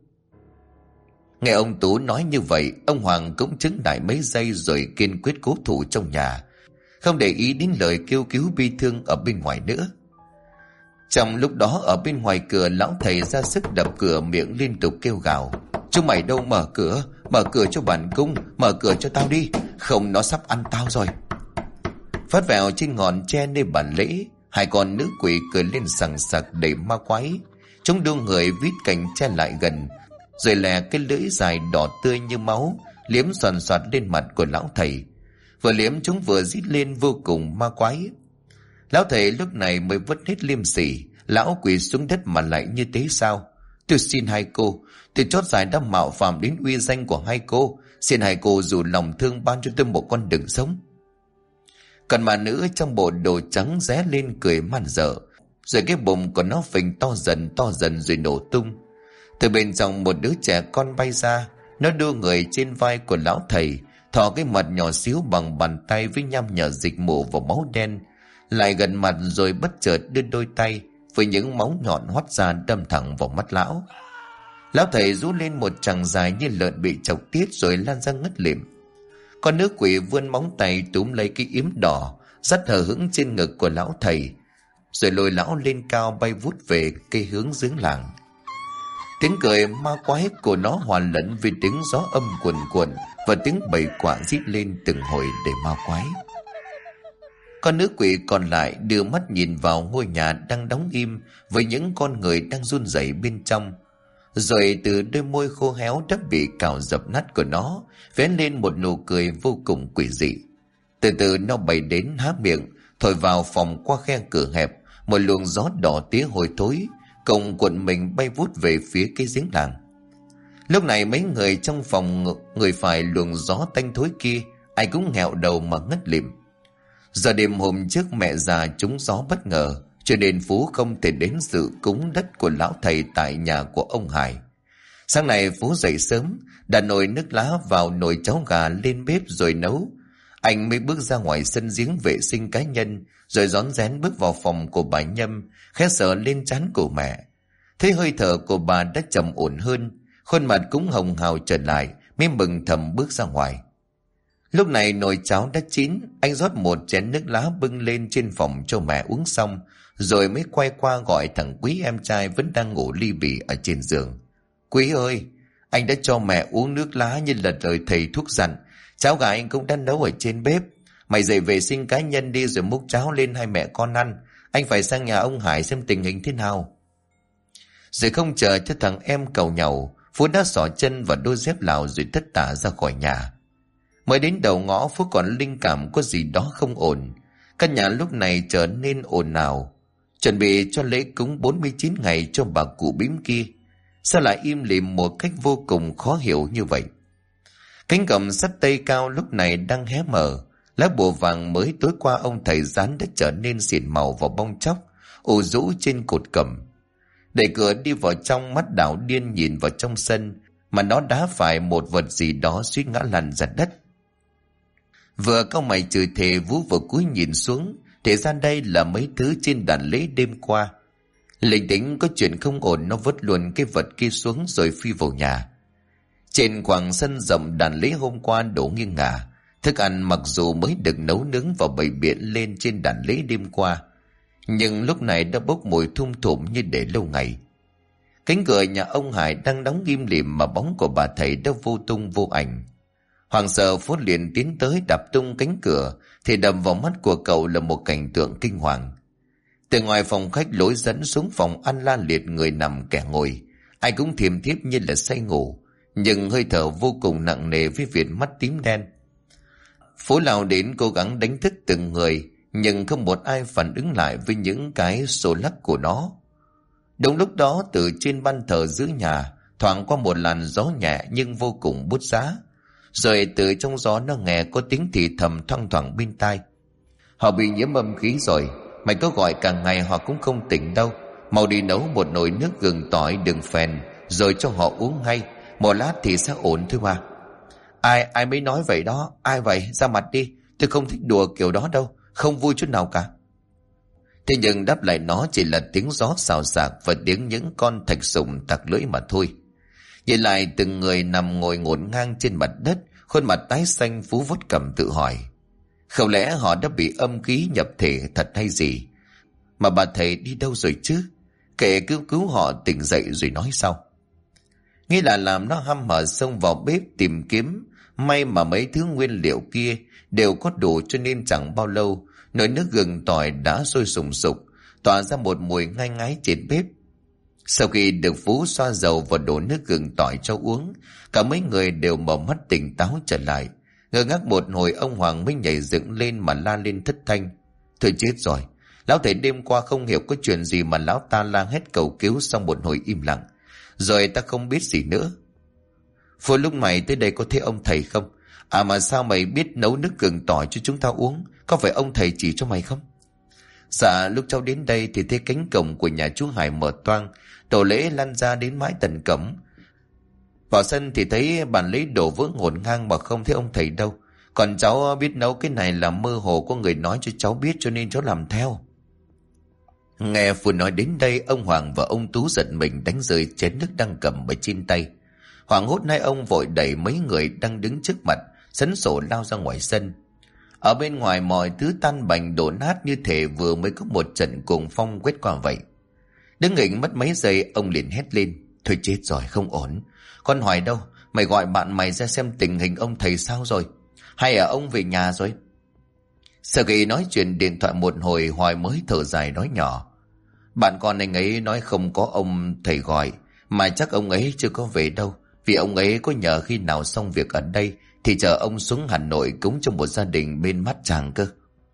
Nghe ông Tú nói như vậy, ông Hoàng cũng chứng lại mấy giây rồi kiên quyết cố thủ trong nhà, không để ý đến lời kêu cứu bi thương ở bên ngoài nữa. Trong lúc đó ở bên ngoài cửa, lão thầy ra sức đập cửa, miệng liên tục kêu gào: chúng mày đâu, mở cửa cho bản cung, mở cửa cho tao đi, không nó sắp ăn tao rồi. Phát vào trên ngọn tre nơi bàn lễ, hai con nữ quỷ cười lên sằng sặc đầy ma quái. Chúng đưa người vít cành tre lại gần, rồi lè cái lưỡi dài đỏ tươi như máu liếm xoàn xoạt lên mặt của lão thầy. Vừa liếm chúng vừa rít lên vô cùng ma quái. Lão thầy lúc này mới vứt hết liêm sỉ. Lão quỳ xuống đất: mà lại như thế sao? Tôi xin hai cô, tôi chót dài đã mạo phạm đến uy danh của hai cô, xin hai cô dù lòng thương ban cho tôi một con đường sống. Còn bà nữ trong bộ đồ trắng ré lên cười man dợ, rồi cái bụng của nó phình to dần rồi nổ tung. Từ bên trong một đứa trẻ con bay ra, nó đưa người trên vai của lão thầy, thò cái mặt nhỏ xíu bằng bàn tay với nham nhở dịch mù vào máu đen, lại gần mặt rồi bất chợt đưa đôi tay với những móng nhọn hoắt ra đâm thẳng vào mắt lão. Lão thầy rú lên một tràng dài như lợn bị chọc tiết rồi lan ra ngất lịm. Con nữ quỷ vươn móng tay túm lấy cái yếm đỏ dắt hờ hững trên ngực của lão thầy, rồi lôi lão lên cao bay vút về cây hướng giếng làng. Tiếng cười ma quái của nó hòa lẫn với tiếng gió âm cuồn cuộn và tiếng bầy quạ rít lên từng hồi để ma quái. Con nữ quỷ còn lại đưa mắt nhìn vào ngôi nhà đang đóng im với những con người đang run rẩy bên trong, rồi từ đôi môi khô héo đã bị cào dập nát của nó vén lên một nụ cười vô cùng quỷ dị. Từ từ nó bay đến, há miệng thổi vào phòng qua khe cửa hẹp một luồng gió đỏ tía hôi thối, cùng cuộn mình bay vút về phía cái giếng làng. Lúc này mấy người trong phòng người phải luồng gió tanh thối kia, ai cũng nghẹo đầu mà ngất lịm. Giờ đêm hôm trước mẹ già trúng gió bất ngờ, cho nên Phú không thể đến dự cúng đất của lão thầy tại nhà của ông Hải. Sáng nay Phú dậy sớm, đặt nồi nước lá vào nồi cháo gà lên bếp rồi nấu. Anh mới bước ra ngoài sân giếng vệ sinh cá nhân, rồi rón rén bước vào phòng của bà Nhâm, khẽ sờ lên trán của mẹ. Thấy hơi thở của bà đã trầm ổn hơn, khuôn mặt cũng hồng hào trở lại, mới mừng thầm bước ra ngoài. Lúc này nồi cháo đã chín, anh rót một chén nước lá bưng lên trên phòng cho mẹ uống xong, rồi mới quay qua gọi thằng Quý em trai vẫn đang ngủ li bì ở trên giường. Quý ơi, anh đã cho mẹ uống nước lá như là lời thầy thuốc dặn, cháo gà anh cũng đã nấu ở trên bếp. Mày dậy vệ sinh cá nhân đi rồi múc cháo lên hai mẹ con ăn, anh phải sang nhà ông Hải xem tình hình thế nào. Rồi không chờ cho thằng em cầu nhàu, Phú đã xỏ chân vào đôi dép Lào rồi tất tả ra khỏi nhà. Mới đến đầu ngõ, Phú còn linh cảm có gì đó không ổn. Căn nhà lúc này trở nên ồn ào, chuẩn bị cho lễ cúng 49 ngày cho bà cụ bím kia. Sao lại im lìm một cách vô cùng khó hiểu như vậy? Cánh cổng sắt tây cao lúc này đang hé mở, lá bùa vàng mới tối qua ông thầy dán đã trở nên xỉn màu vào bong chóc ù rũ trên cột cẩm. Đẩy cửa đi vào trong, mắt đảo điên nhìn vào trong sân, mà nó đá phải một vật gì đó suýt ngã lăn ra đất. Vừa cau mày chửi thề, Vũ vừa cúi nhìn xuống, thì ra đây là mấy thứ trên đàn lễ đêm qua. Linh tính có chuyện không ổn, nó vứt luôn cái vật kia xuống rồi phi vào nhà. Trên khoảng sân rộng đàn lễ hôm qua đổ nghiêng ngả, thức ăn mặc dù mới được nấu nướng và bày biện lên trên đàn lễ đêm qua, nhưng lúc này đã bốc mùi thum thủm như để lâu ngày. Cánh cửa nhà ông Hải đang đóng im lìm mà bóng của bà thầy đã vô tung vô ảnh. Hoàng sợ, Phú liền tiến tới đạp tung cánh cửa, thì đập vào mắt của cậu là một cảnh tượng kinh hoàng. Từ ngoài phòng khách lối dẫn xuống phòng ăn la liệt người nằm kẻ ngồi. Ai cũng thiềm thiếp như là say ngủ, nhưng hơi thở vô cùng nặng nề với viền mắt tím đen. Phú lao đến cố gắng đánh thức từng người, nhưng không một ai phản ứng lại với những cái xô lắc của nó. Đúng lúc đó, từ trên ban thờ giữa nhà thoảng qua một làn gió nhẹ nhưng vô cùng bút giá. Rồi từ trong gió nó nghe có tiếng thì thầm thoang thoảng bên tai. Họ bị nhiễm âm khí rồi, mày có gọi cả ngày họ cũng không tỉnh đâu. Mau đi nấu một nồi nước gừng tỏi đường phèn rồi cho họ uống ngay, một lát thì sẽ ổn thôi mà. Ai mới nói vậy đó? Ai vậy? Ra mặt đi, tôi không thích đùa kiểu đó đâu, không vui chút nào cả. Thế nhưng đáp lại nó chỉ là tiếng gió xào xạc và tiếng những con thạch sùng tặc lưỡi mà thôi. Nhìn lại từng người nằm ngồi ngổn ngang trên mặt đất, khuôn mặt tái xanh. Phú vuốt cằm tự hỏi, không lẽ họ đã bị âm khí nhập thể thật hay gì? Mà bà thầy đi đâu rồi chứ? Kệ cứu họ tỉnh dậy rồi nói sau. Nghĩ là làm nó hăm hở xông vào bếp tìm kiếm. May mà mấy thứ nguyên liệu kia đều có đủ, cho nên chẳng bao lâu nồi nước gừng tỏi đã sôi sùng sục, tỏa ra một mùi ngai ngái trên bếp. Sau khi được Phú xoa dầu và đổ nước gừng tỏi cho uống, cả mấy người đều mở mắt tỉnh táo trở lại. Ngơ ngác một hồi, ông Hoàng mới nhảy dựng lên mà la lên thất thanh. Thôi chết rồi, lão thầy đêm qua không hiểu có chuyện gì mà lão ta la hét cầu cứu xong một hồi im lặng, rồi ta không biết gì nữa. Phú, lúc mày tới đây có thấy ông thầy không? À mà sao mày biết nấu nước gừng tỏi cho chúng ta uống? Có phải ông thầy chỉ cho mày không? Dạ, lúc cháu đến đây thì thấy cánh cổng của nhà chú Hải mở toang, tổ lễ lan ra đến mái tần cổng. Vào sân thì thấy bàn lấy đồ vỡ ngổn ngang mà không thấy ông thầy đâu. Còn cháu biết nấu cái này là mơ hồ có người nói cho cháu biết, cho nên cháu làm theo. Nghe Phù nói đến đây, ông Hoàng và ông Tú giận mình đánh rơi chén nước đang cầm ở trên tay. Hoảng hốt hai ông vội đẩy mấy người đang đứng trước mặt sấn sổ lao ra ngoài sân. Ở bên ngoài mọi thứ tan bành đổ nát, như thể vừa mới có một trận cuồng phong quét qua vậy. Đứng nghỉnh mất mấy giây, ông liền hét lên. Thôi chết rồi, không ổn. Con Hoài đâu? Mày gọi bạn mày ra xem tình hình ông thầy sao rồi? Hay là ông về nhà rồi? Sau khi nói chuyện điện thoại một hồi, Hoài mới thở dài nói nhỏ. Bạn con anh ấy nói không có ông thầy gọi, mà chắc ông ấy chưa có về đâu. Vì ông ấy có nhờ khi nào xong việc ở đây thì chờ ông xuống Hà Nội cúng cho một gia đình bên Bát Tràng cơ.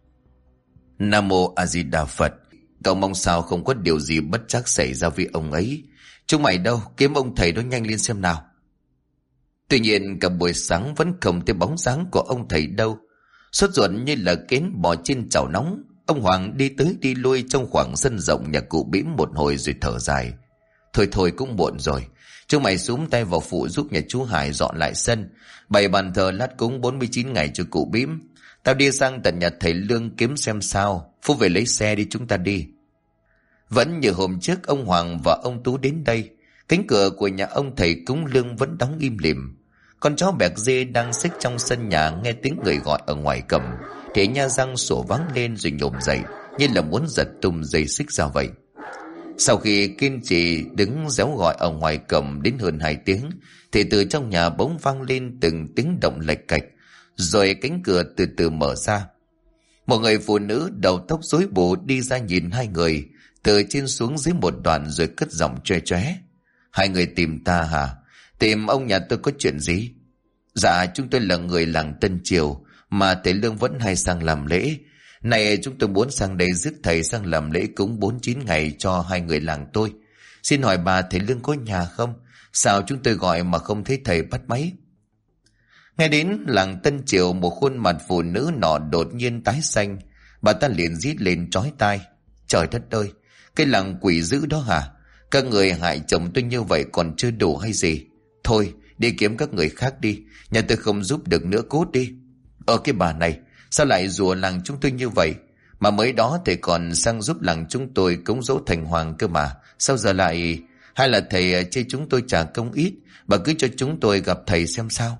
Nam Mô A Di Đà Phật. Cậu mong sao không có điều gì bất trắc xảy ra với ông ấy. Chúng mày đâu, kiếm ông thầy đó nhanh lên xem nào. Tuy nhiên cả buổi sáng vẫn không thấy bóng dáng của ông thầy đâu. Sốt ruột như là kén bò trên chảo nóng, ông Hoàng đi tới đi lui trong khoảng sân rộng nhà cụ Bỉm một hồi rồi thở dài. Thôi cũng muộn rồi, chúng mày xúm tay vào phụ giúp nhà chú Hải dọn lại sân, bày bàn thờ lát cúng 49 ngày cho cụ Bỉm. Tao đi sang tận nhà thầy Lương kiếm xem sao. Phú về lấy xe đi, chúng ta đi. Vẫn như hôm trước, ông Hoàng và ông Tú đến đây. Cánh cửa của nhà ông thầy cúng Lương vẫn đóng im lìm. Con chó Bẹc Dê đang xích trong sân nhà nghe tiếng người gọi ở ngoài cổng thì nha răng sủa vắng lên rồi nhổm dậy, như là muốn giật tung dây xích ra vậy. Sau khi kiên trì đứng réo gọi ở ngoài cổng đến hơn 2 tiếng thì từ trong nhà bỗng vang lên từng tiếng động lạch cạch, rồi cánh cửa từ từ mở ra. Một người phụ nữ đầu tóc rối bù đi ra nhìn hai người từ trên xuống dưới một đoạn, rồi cất giọng choe choé. Hai người tìm ta hả? Tìm ông nhà tôi có chuyện gì? Dạ, chúng tôi là người làng Tân Triều mà thầy Lương vẫn hay sang làm lễ. Này, chúng tôi muốn sang đây rước thầy sang làm lễ cúng 49 ngày cho hai người làng tôi. Xin hỏi bà, thầy Lương có nhà không? Sao chúng tôi gọi mà không thấy thầy bắt máy? Nghe đến làng Tân Triều, một khuôn mặt phụ nữ nọ đột nhiên tái xanh. Bà ta liền rít lên chói tai. Trời đất ơi, cái làng quỷ dữ đó hả? Các người hại chồng tôi như vậy còn chưa đủ hay gì? Thôi, đi kiếm các người khác đi, nhà tôi không giúp được nữa, cút đi. Cái bà này, sao lại rủa làng chúng tôi như vậy? Mà mới đó thầy còn sang giúp làng chúng tôi cúng dỗ thành hoàng cơ mà. Sao giờ lại... Hay là thầy chê chúng tôi trả công ít, bà cứ cho chúng tôi gặp thầy xem sao.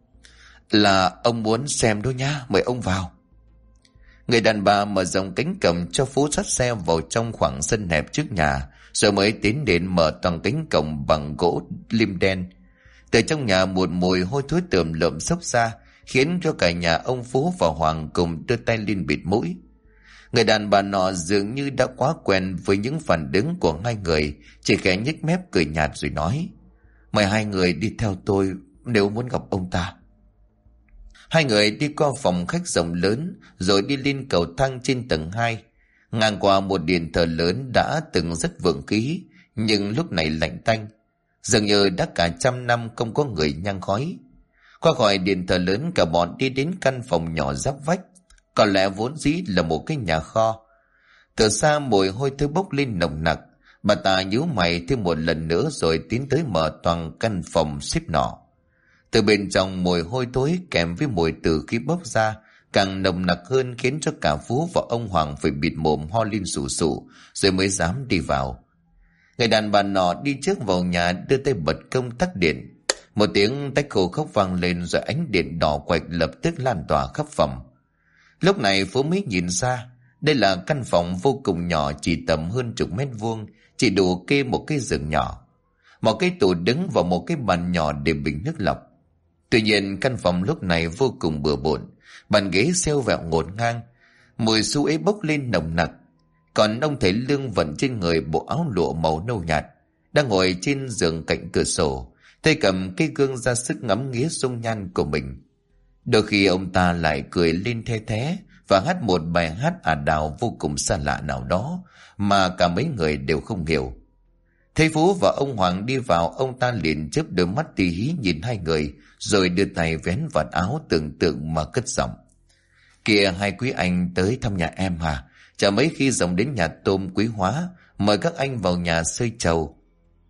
Là ông muốn xem đó nhá, mời ông vào. Người đàn bà mở rộng cánh cổng cho Phú dắt xe vào trong khoảng sân hẹp trước nhà, rồi mới tiến đến mở toàn cánh cổng bằng gỗ lim đen. Từ trong nhà một mùi hôi thối tởm lợm xốc ra, khiến cho cả nhà ông Phú và Hoàng cùng đưa tay lên bịt mũi. Người đàn bà nọ dường như đã quá quen với những phản ứng của hai người, chỉ khẽ nhếch mép cười nhạt rồi nói: Mời hai người đi theo tôi nếu muốn gặp ông ta. Hai người đi qua phòng khách rộng lớn, rồi đi lên cầu thang trên tầng 2. Ngang qua một điện thờ lớn đã từng rất vượng khí, nhưng lúc này lạnh tanh, dường như đã cả 100 năm không có người nhang khói. Qua khỏi điện thờ lớn, cả bọn đi đến căn phòng nhỏ giáp vách, có lẽ vốn dĩ là một cái nhà kho. Từ xa mùi hôi thối bốc lên nồng nặc. Bà ta nhíu mày thêm một lần nữa rồi tiến tới mở toàn căn phòng xếp nọ. Từ bên trong mùi hôi thối kèm với mùi từ khí bốc ra càng nồng nặc hơn, khiến cho cả Phú và ông Hoàng phải bịt mồm ho lên sù sụ rồi mới dám đi vào. Người đàn bà nọ đi trước vào nhà, đưa tay bật công tắc điện. Một tiếng tách khô khốc vang lên, rồi ánh điện đỏ quạch lập tức lan tỏa khắp phòng. Lúc này Phú mới nhìn ra đây là căn phòng vô cùng nhỏ, chỉ tầm hơn 10 mét vuông, chỉ đủ kê một cái giường nhỏ, một cái tủ đứng và một cái bàn nhỏ để bình nước lọc. Tuy nhiên căn phòng lúc này vô cùng bừa bộn, bàn ghế xêu vẹo ngổn ngang, mùi xú ế bốc lên nồng nặc. Còn ông thầy Lương vận trên người bộ áo lụa màu nâu nhạt, đang ngồi trên giường cạnh cửa sổ, tay cầm cái gương ra sức ngắm nghía dung nhan của mình. Đôi khi ông ta lại cười lên the thé và hát một bài hát ả đào vô cùng xa lạ nào đó mà cả mấy người đều không hiểu. Thấy Phú và ông Hoàng đi vào, ông ta liền chớp đôi mắt tì hí nhìn hai người, rồi đưa tay vén vạt áo tưởng tượng mà cất giọng: Kìa, hai quý anh tới thăm nhà em hả? Chả mấy khi dòng đến nhà tôm Quý Hóa, mời các anh vào nhà xơi trầu.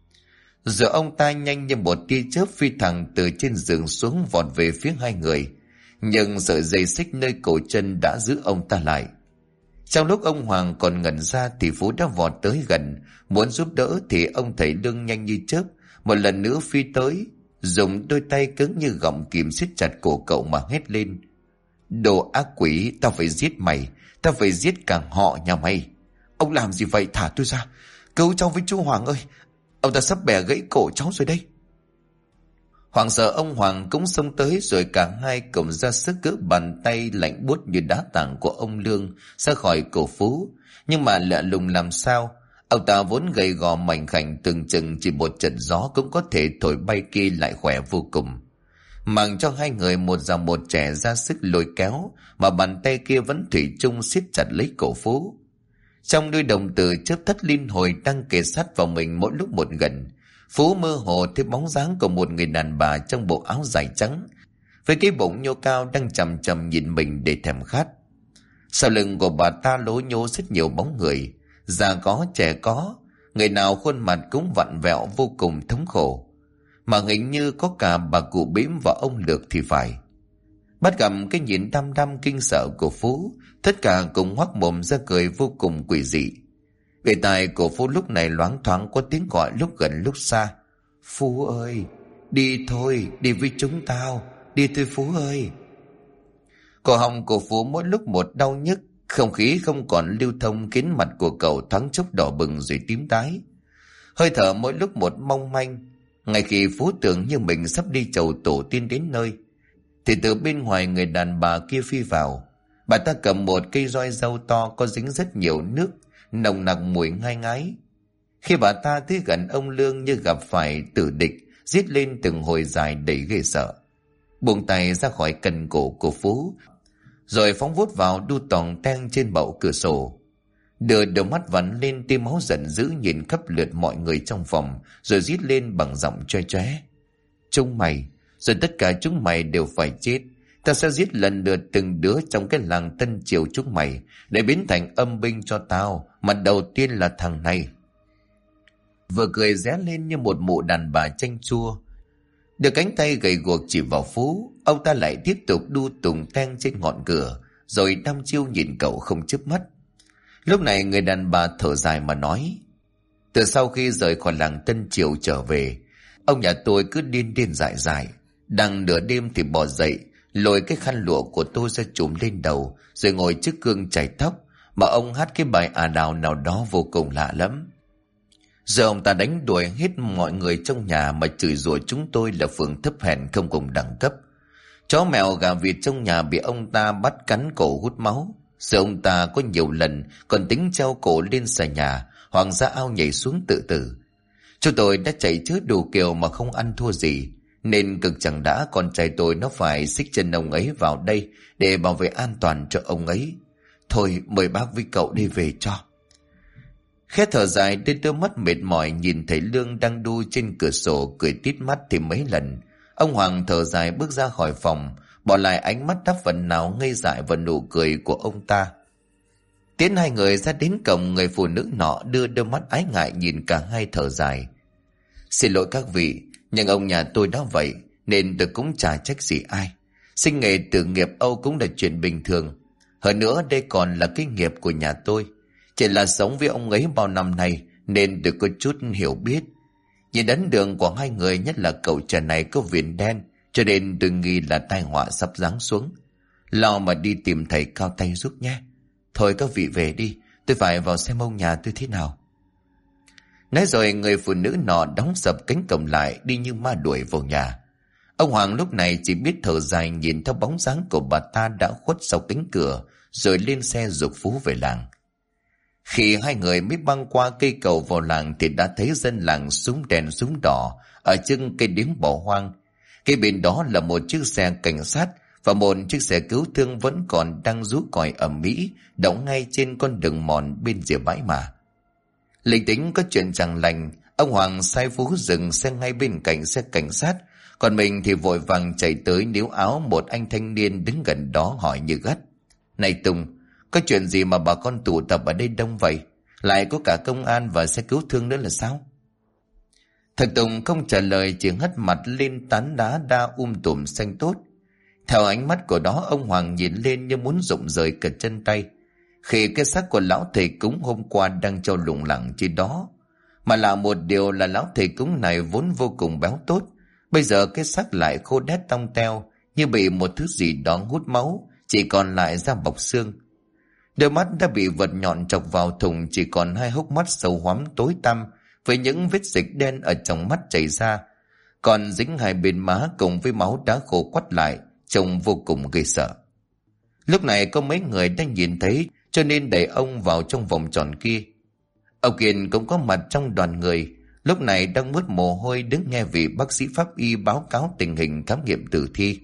Rồi ông ta nhanh như một tia chớp phi thẳng từ trên giường xuống, vọt về phía hai người, nhưng sợi dây xích nơi cổ chân đã giữ ông ta lại. Trong lúc ông Hoàng còn ngẩn ra thì Phú đã vọt tới gần, muốn giúp đỡ, thì ông thầy Lương nhanh như chớp một lần nữa phi tới, dùng đôi tay cứng như gọng kìm siết chặt cổ cậu mà hét lên: Đồ ác quỷ, tao phải giết mày, tao phải giết cả họ nhà mày. Ông làm gì vậy? Thả tôi ra, cứu cháu với chú Hoàng ơi, ông ta sắp bẻ gãy cổ cháu rồi đây. Hoàng sợ ông Hoàng cũng xông tới, rồi cả hai cùng ra sức cỡ bàn tay lạnh buốt như đá tảng của ông Lương ra khỏi cổ Phú. Nhưng mà lạ lùng làm sao, ông ta vốn gầy gò mảnh khảnh, từng chừng chỉ một trận gió cũng có thể thổi bay kia lại khỏe vô cùng. Màng cho hai người một già một trẻ ra sức lôi kéo, mà bàn tay kia vẫn thủy chung siết chặt lấy cổ Phú. Trong đôi đồng tử chớp thất liên hồi đang kề sát vào mình mỗi lúc một gần, Phú mơ hồ thấy bóng dáng của một người đàn bà trong bộ áo dài trắng, với cái bụng nhô cao đang chằm chằm nhìn mình để thèm khát. Sau lưng của bà ta lố nhố rất nhiều bóng người, già có trẻ có, người nào khuôn mặt cũng vặn vẹo vô cùng thống khổ, mà hình như có cả bà cụ Bím và ông Lược thì phải. Bắt gặp cái nhìn đăm đăm kinh sợ của Phú, tất cả cùng hoắc mồm ra cười vô cùng quỷ dị. Bên tai của Phú lúc này loáng thoáng có tiếng gọi lúc gần lúc xa: Phú ơi, đi thôi, đi với chúng tao, đi thôi Phú ơi. Cổ họng của Phú mỗi lúc một đau nhức, không khí không còn lưu thông khiến mặt của cậu thoáng chốc đỏ bừng rồi tím tái, hơi thở mỗi lúc một mong manh. Ngay khi Phú tưởng như mình sắp đi chầu tổ tiên đến nơi, thì từ bên ngoài người đàn bà kia phi vào. Bà ta cầm một cây roi rau to có dính rất nhiều nước, nồng nặc mùi ngai ngái. Khi bà ta tới gần ông Lương như gặp phải tử địch, rít lên từng hồi dài đầy ghê sợ, buông tay ra khỏi cần cổ của Phú, rồi phóng vút vào đu tòng teng trên bậu cửa sổ. Đưa đôi mắt vằn lên tia máu giận dữ nhìn khắp lượt mọi người trong phòng, rồi rít lên bằng giọng choe choé: Chúng mày, rồi tất cả chúng mày đều phải chết. Ta sẽ giết lần lượt từng đứa trong cái làng Tân Triều chúng mày, để biến thành âm binh cho tao, mà đầu tiên là thằng này. Vừa cười ré lên như một mụ đàn bà chanh chua, đưa cánh tay gầy guộc chỉ vào Phú. Ông ta lại tiếp tục đu tùng teng trên ngọn cửa, rồi đăm chiêu nhìn cậu không chớp mắt. Lúc này người đàn bà thở dài mà nói: Từ sau khi rời khỏi làng Tân Triều trở về, ông nhà tôi cứ điên điên dại dại, đang nửa đêm thì bò dậy, lôi cái khăn lụa của tôi ra trùm lên đầu, rồi ngồi trước gương chải tóc, mà ông hát cái bài ả đào nào đó vô cùng lạ lắm. Giờ ông ta đánh đuổi hết mọi người trong nhà, mà chửi rủa chúng tôi là phường thấp hèn không cùng đẳng cấp. Chó mèo gà vịt trong nhà bị ông ta bắt cắn cổ hút máu. Giờ ông ta có nhiều lần còn tính treo cổ lên xà nhà hoặc ra ao nhảy xuống tự tử. Chúng tôi đã chạy chữa đủ kiểu mà không ăn thua gì, nên cực chẳng đã con trai tôi nó phải xích chân ông ấy vào đây để bảo vệ an toàn cho ông ấy. Thôi mời bác với cậu đi về cho. Khẽ thở dài, đôi mắt mệt mỏi nhìn thấy Lương đang đu trên cửa sổ cười tít mắt thêm mấy lần. Ông Hoàng thở dài bước ra khỏi phòng, bỏ lại ánh mắt đắp phần nào ngây dại và nụ cười của ông ta. Tiến hai người ra đến cổng, người phụ nữ nọ đưa đôi mắt ái ngại nhìn cả hai thở dài. Xin lỗi các vị, nhưng ông nhà tôi đã vậy nên tôi cũng chả trách gì ai. Sinh nghề tử nghiệp Âu cũng là chuyện bình thường. Hơn nữa đây còn là cái nghiệp của nhà tôi. Chỉ là sống với ông ấy bao năm nay nên tôi có chút hiểu biết. Nhìn ấn đường của hai người, nhất là cậu trẻ này có viền đen, cho nên tôi nghi là tai họa sắp giáng xuống. Lo mà đi tìm thầy cao tay giúp nhé. Thôi các vị về đi, tôi phải vào xem ông nhà tôi thế nào. Nói rồi người phụ nữ nọ đóng sập cánh cổng lại, đi như ma đuổi vào nhà. Ông Hoàng lúc này chỉ biết thở dài nhìn theo bóng dáng của bà ta đã khuất sau cánh cửa, rồi lên xe giục Phú về làng. Khi hai người mới băng qua cây cầu vào làng thì đã thấy dân làng súng đèn súng đỏ ở chân cây điếm bỏ hoang. Cây bên đó là một chiếc xe cảnh sát và một chiếc xe cứu thương vẫn còn đang rú còi ầm ĩ đậu ngay trên con đường mòn bên rìa bãi mà. Linh tính có chuyện chẳng lành, ông Hoàng sai Phú dừng xe ngay bên cạnh xe cảnh sát, còn mình thì vội vàng chạy tới níu áo một anh thanh niên đứng gần đó hỏi như gắt. Này Tùng, có chuyện gì mà bà con tụ tập ở đây đông vậy? Lại có cả công an và xe cứu thương nữa là sao? Thằng Tùng không trả lời, chỉ hất mặt lên tán đá đa tùm xanh tốt. Theo ánh mắt của đó, ông Hoàng nhìn lên như muốn rụng rời cả chân tay. Khi cái xác của lão thầy cúng hôm qua đang treo lủng lẳng trên đó. Mà lạ một điều là lão thầy cúng này vốn vô cùng béo tốt. Bây giờ cái xác lại khô đét tông teo, như bị một thứ gì đó hút máu, chỉ còn lại da bọc xương. Đôi mắt đã bị vật nhọn chọc vào thùng, chỉ còn hai hốc mắt sâu hoắm tối tăm với những vết dịch đen ở trong mắt chảy ra, còn dính hai bên má cùng với máu đã khô quắt lại, trông vô cùng ghê sợ. Lúc này có mấy người đã nhìn thấy, cho nên đẩy ông vào trong vòng tròn kia. Ông Kiên cũng có mặt trong đoàn người, lúc này đang mướt mồ hôi đứng nghe vị bác sĩ pháp y báo cáo tình hình khám nghiệm tử thi.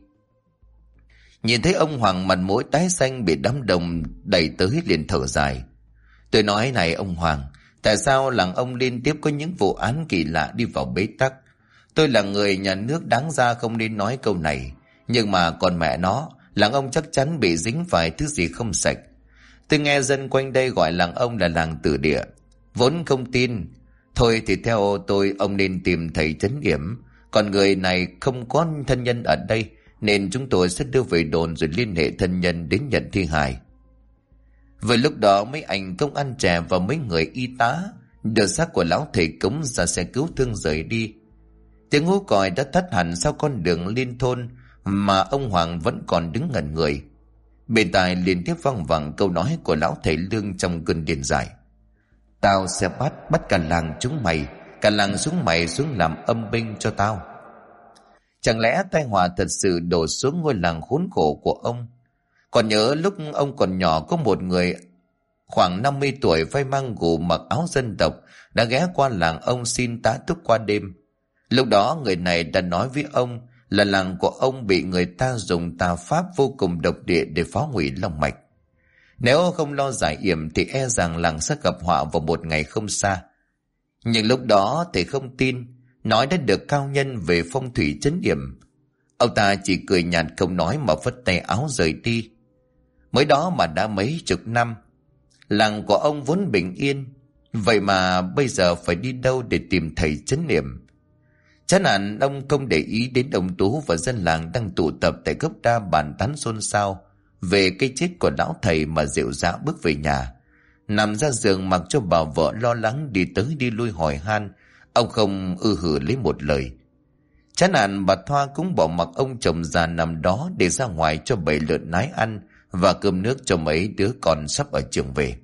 Nhìn thấy ông Hoàng mặt mũi tái xanh bị đám đông đẩy tới liền thở dài. Tôi nói này ông Hoàng, tại sao làng ông liên tiếp có những vụ án kỳ lạ đi vào bế tắc? Tôi là người nhà nước đáng ra không nên nói câu này, nhưng mà còn mẹ nó, làng ông chắc chắn bị dính phải thứ gì không sạch. Tôi nghe dân quanh đây gọi làng ông là làng tử địa, vốn không tin. Thôi thì theo tôi, ông nên tìm thầy trấn yểm. Còn người này không có thân nhân ở đây, nên chúng tôi sẽ đưa về đồn rồi liên hệ thân nhân đến nhận thi hài. Vừa lúc đó mấy anh công an trẻ và mấy người y tá đưa xác của lão thầy cúng ra xe cứu thương rời đi. Tiếng hú còi đã tắt hẳn sau con đường liên thôn mà ông Hoàng vẫn còn đứng ngẩn người. Bên tai liên tiếp vang vẳng câu nói của lão thầy Lương trong cơn điên dại. Tao sẽ bắt cả làng chúng mày, cả làng chúng mày xuống làm âm binh cho tao. Chẳng lẽ tai họa thật sự đổ xuống ngôi làng khốn khổ của ông? Còn nhớ lúc ông còn nhỏ có một người khoảng 50 tuổi vai mang gù mặc áo dân tộc đã ghé qua làng ông xin tá túc qua đêm. Lúc đó người này đã nói với ông là làng của ông bị người ta dùng tà pháp vô cùng độc địa để phá hủy long mạch. Nếu không lo giải yểm thì e rằng làng sẽ gặp họa vào một ngày không xa. Nhưng lúc đó thì không tin, nói đã được cao nhân về phong thủy trấn yểm. Ông ta chỉ cười nhạt không nói mà phất tay áo rời đi. Mới đó mà đã mấy chục năm, làng của ông vốn bình yên, vậy mà bây giờ phải đi đâu để tìm thầy trấn yểm? Chán hẳn ông không để ý đến ông Tú và dân làng đang tụ tập tại gốc đa bàn tán xôn xao về cái chết của lão thầy mà dịu dã bước về nhà, nằm ra giường mặc cho bà vợ lo lắng đi tới đi lui hỏi han. Ông không hử lấy một lời. Chán hẳn bà Thoa cũng bỏ mặc ông chồng già nằm đó để ra ngoài cho bầy lợn nái ăn và cơm nước cho mấy đứa con sắp ở trường về.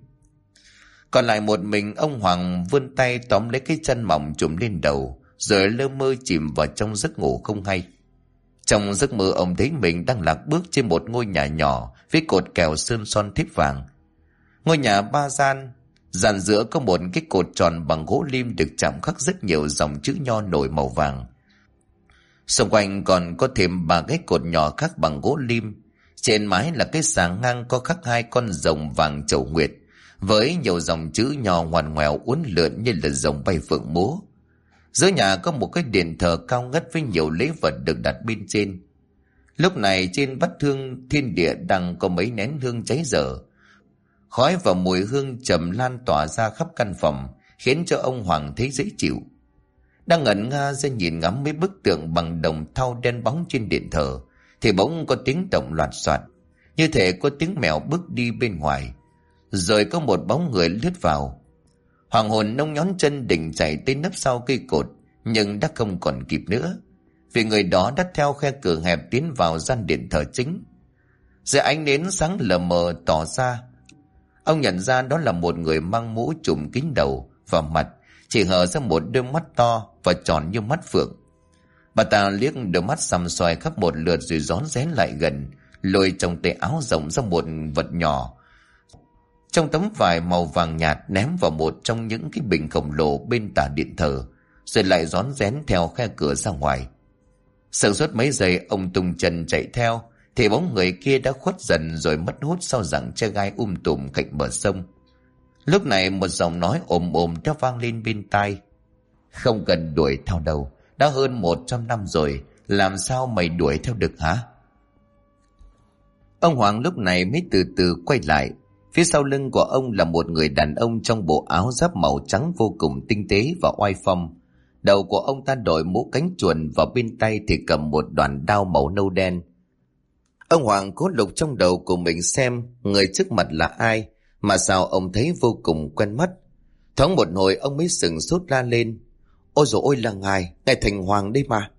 Còn lại một mình ông Hoàng vươn tay tóm lấy cái chân mỏng trùm lên đầu, rồi lơ mơ chìm vào trong giấc ngủ không hay. Trong giấc mơ ông thấy mình đang lạc bước trên một ngôi nhà nhỏ với cột kèo sơn son thép vàng. Ngôi nhà 3 gian, gian giữa có một cái cột tròn bằng gỗ lim được chạm khắc rất nhiều dòng chữ nho nổi màu vàng. Xung quanh còn có thêm 3 cái cột nhỏ khác bằng gỗ lim. Trên mái là cái sàng ngang có khắc 2 con rồng vàng chầu nguyệt với nhiều dòng chữ nho ngoằn ngoèo uốn lượn như là rồng bay phượng múa. Giữa nhà có một cái điện thờ cao ngất với nhiều lễ vật được đặt bên trên. Lúc này trên bát hương thiên địa đang có mấy nén hương cháy dở. Khói và mùi hương trầm lan tỏa ra khắp căn phòng, khiến cho ông Hoàng thấy dễ chịu. Đang ngẩn nga ra nhìn ngắm mấy bức tượng bằng đồng thau đen bóng trên điện thờ, thì bỗng có tiếng động loạt soạt, như thể có tiếng mèo bước đi bên ngoài. Rồi có một bóng người lướt vào. Hoàng hồn nông nhón chân định chạy tới nấp sau cây cột, nhưng đã không còn kịp nữa, vì người đó đã theo khe cửa hẹp tiến vào gian điện thờ chính. Dưới ánh nến sáng lờ mờ tỏ ra, ông nhận ra đó là một người mang mũ trùm kín đầu và mặt chỉ hở ra một đôi mắt to và tròn như mắt phượng. Bà ta liếc đôi mắt săm xoài khắp một lượt rồi rón rén lại gần, lôi trong tay áo rộng ra một vật nhỏ trong tấm vải màu vàng nhạt, ném vào một trong những cái bình khổng lồ bên tả điện thờ, rồi lại rón rén theo khe cửa ra ngoài. Sửng sốt mấy giây, ông tung chân chạy theo thì bóng người kia đã khuất dần rồi mất hút sau rặng tre gai tùm cạnh bờ sông. Lúc này một giọng nói ồm ồm đã vang lên bên tai: "Không cần đuổi theo đâu, đã hơn 100 năm rồi, làm sao mày đuổi theo được hả?" Ông Hoàng lúc này mới từ từ quay lại. Phía sau lưng của ông là một người đàn ông trong bộ áo giáp màu trắng vô cùng tinh tế và oai phong. Đầu của ông ta đội mũ cánh chuồn và bên tay thì cầm một đoạn đao màu nâu đen. Ông Hoàng cố lục trong đầu của mình xem người trước mặt là ai, mà sao ông thấy vô cùng quen mắt. Thoáng một hồi ông mới sửng sốt la lên: "Ôi dồi ôi, là ngài Thành Hoàng đây mà!"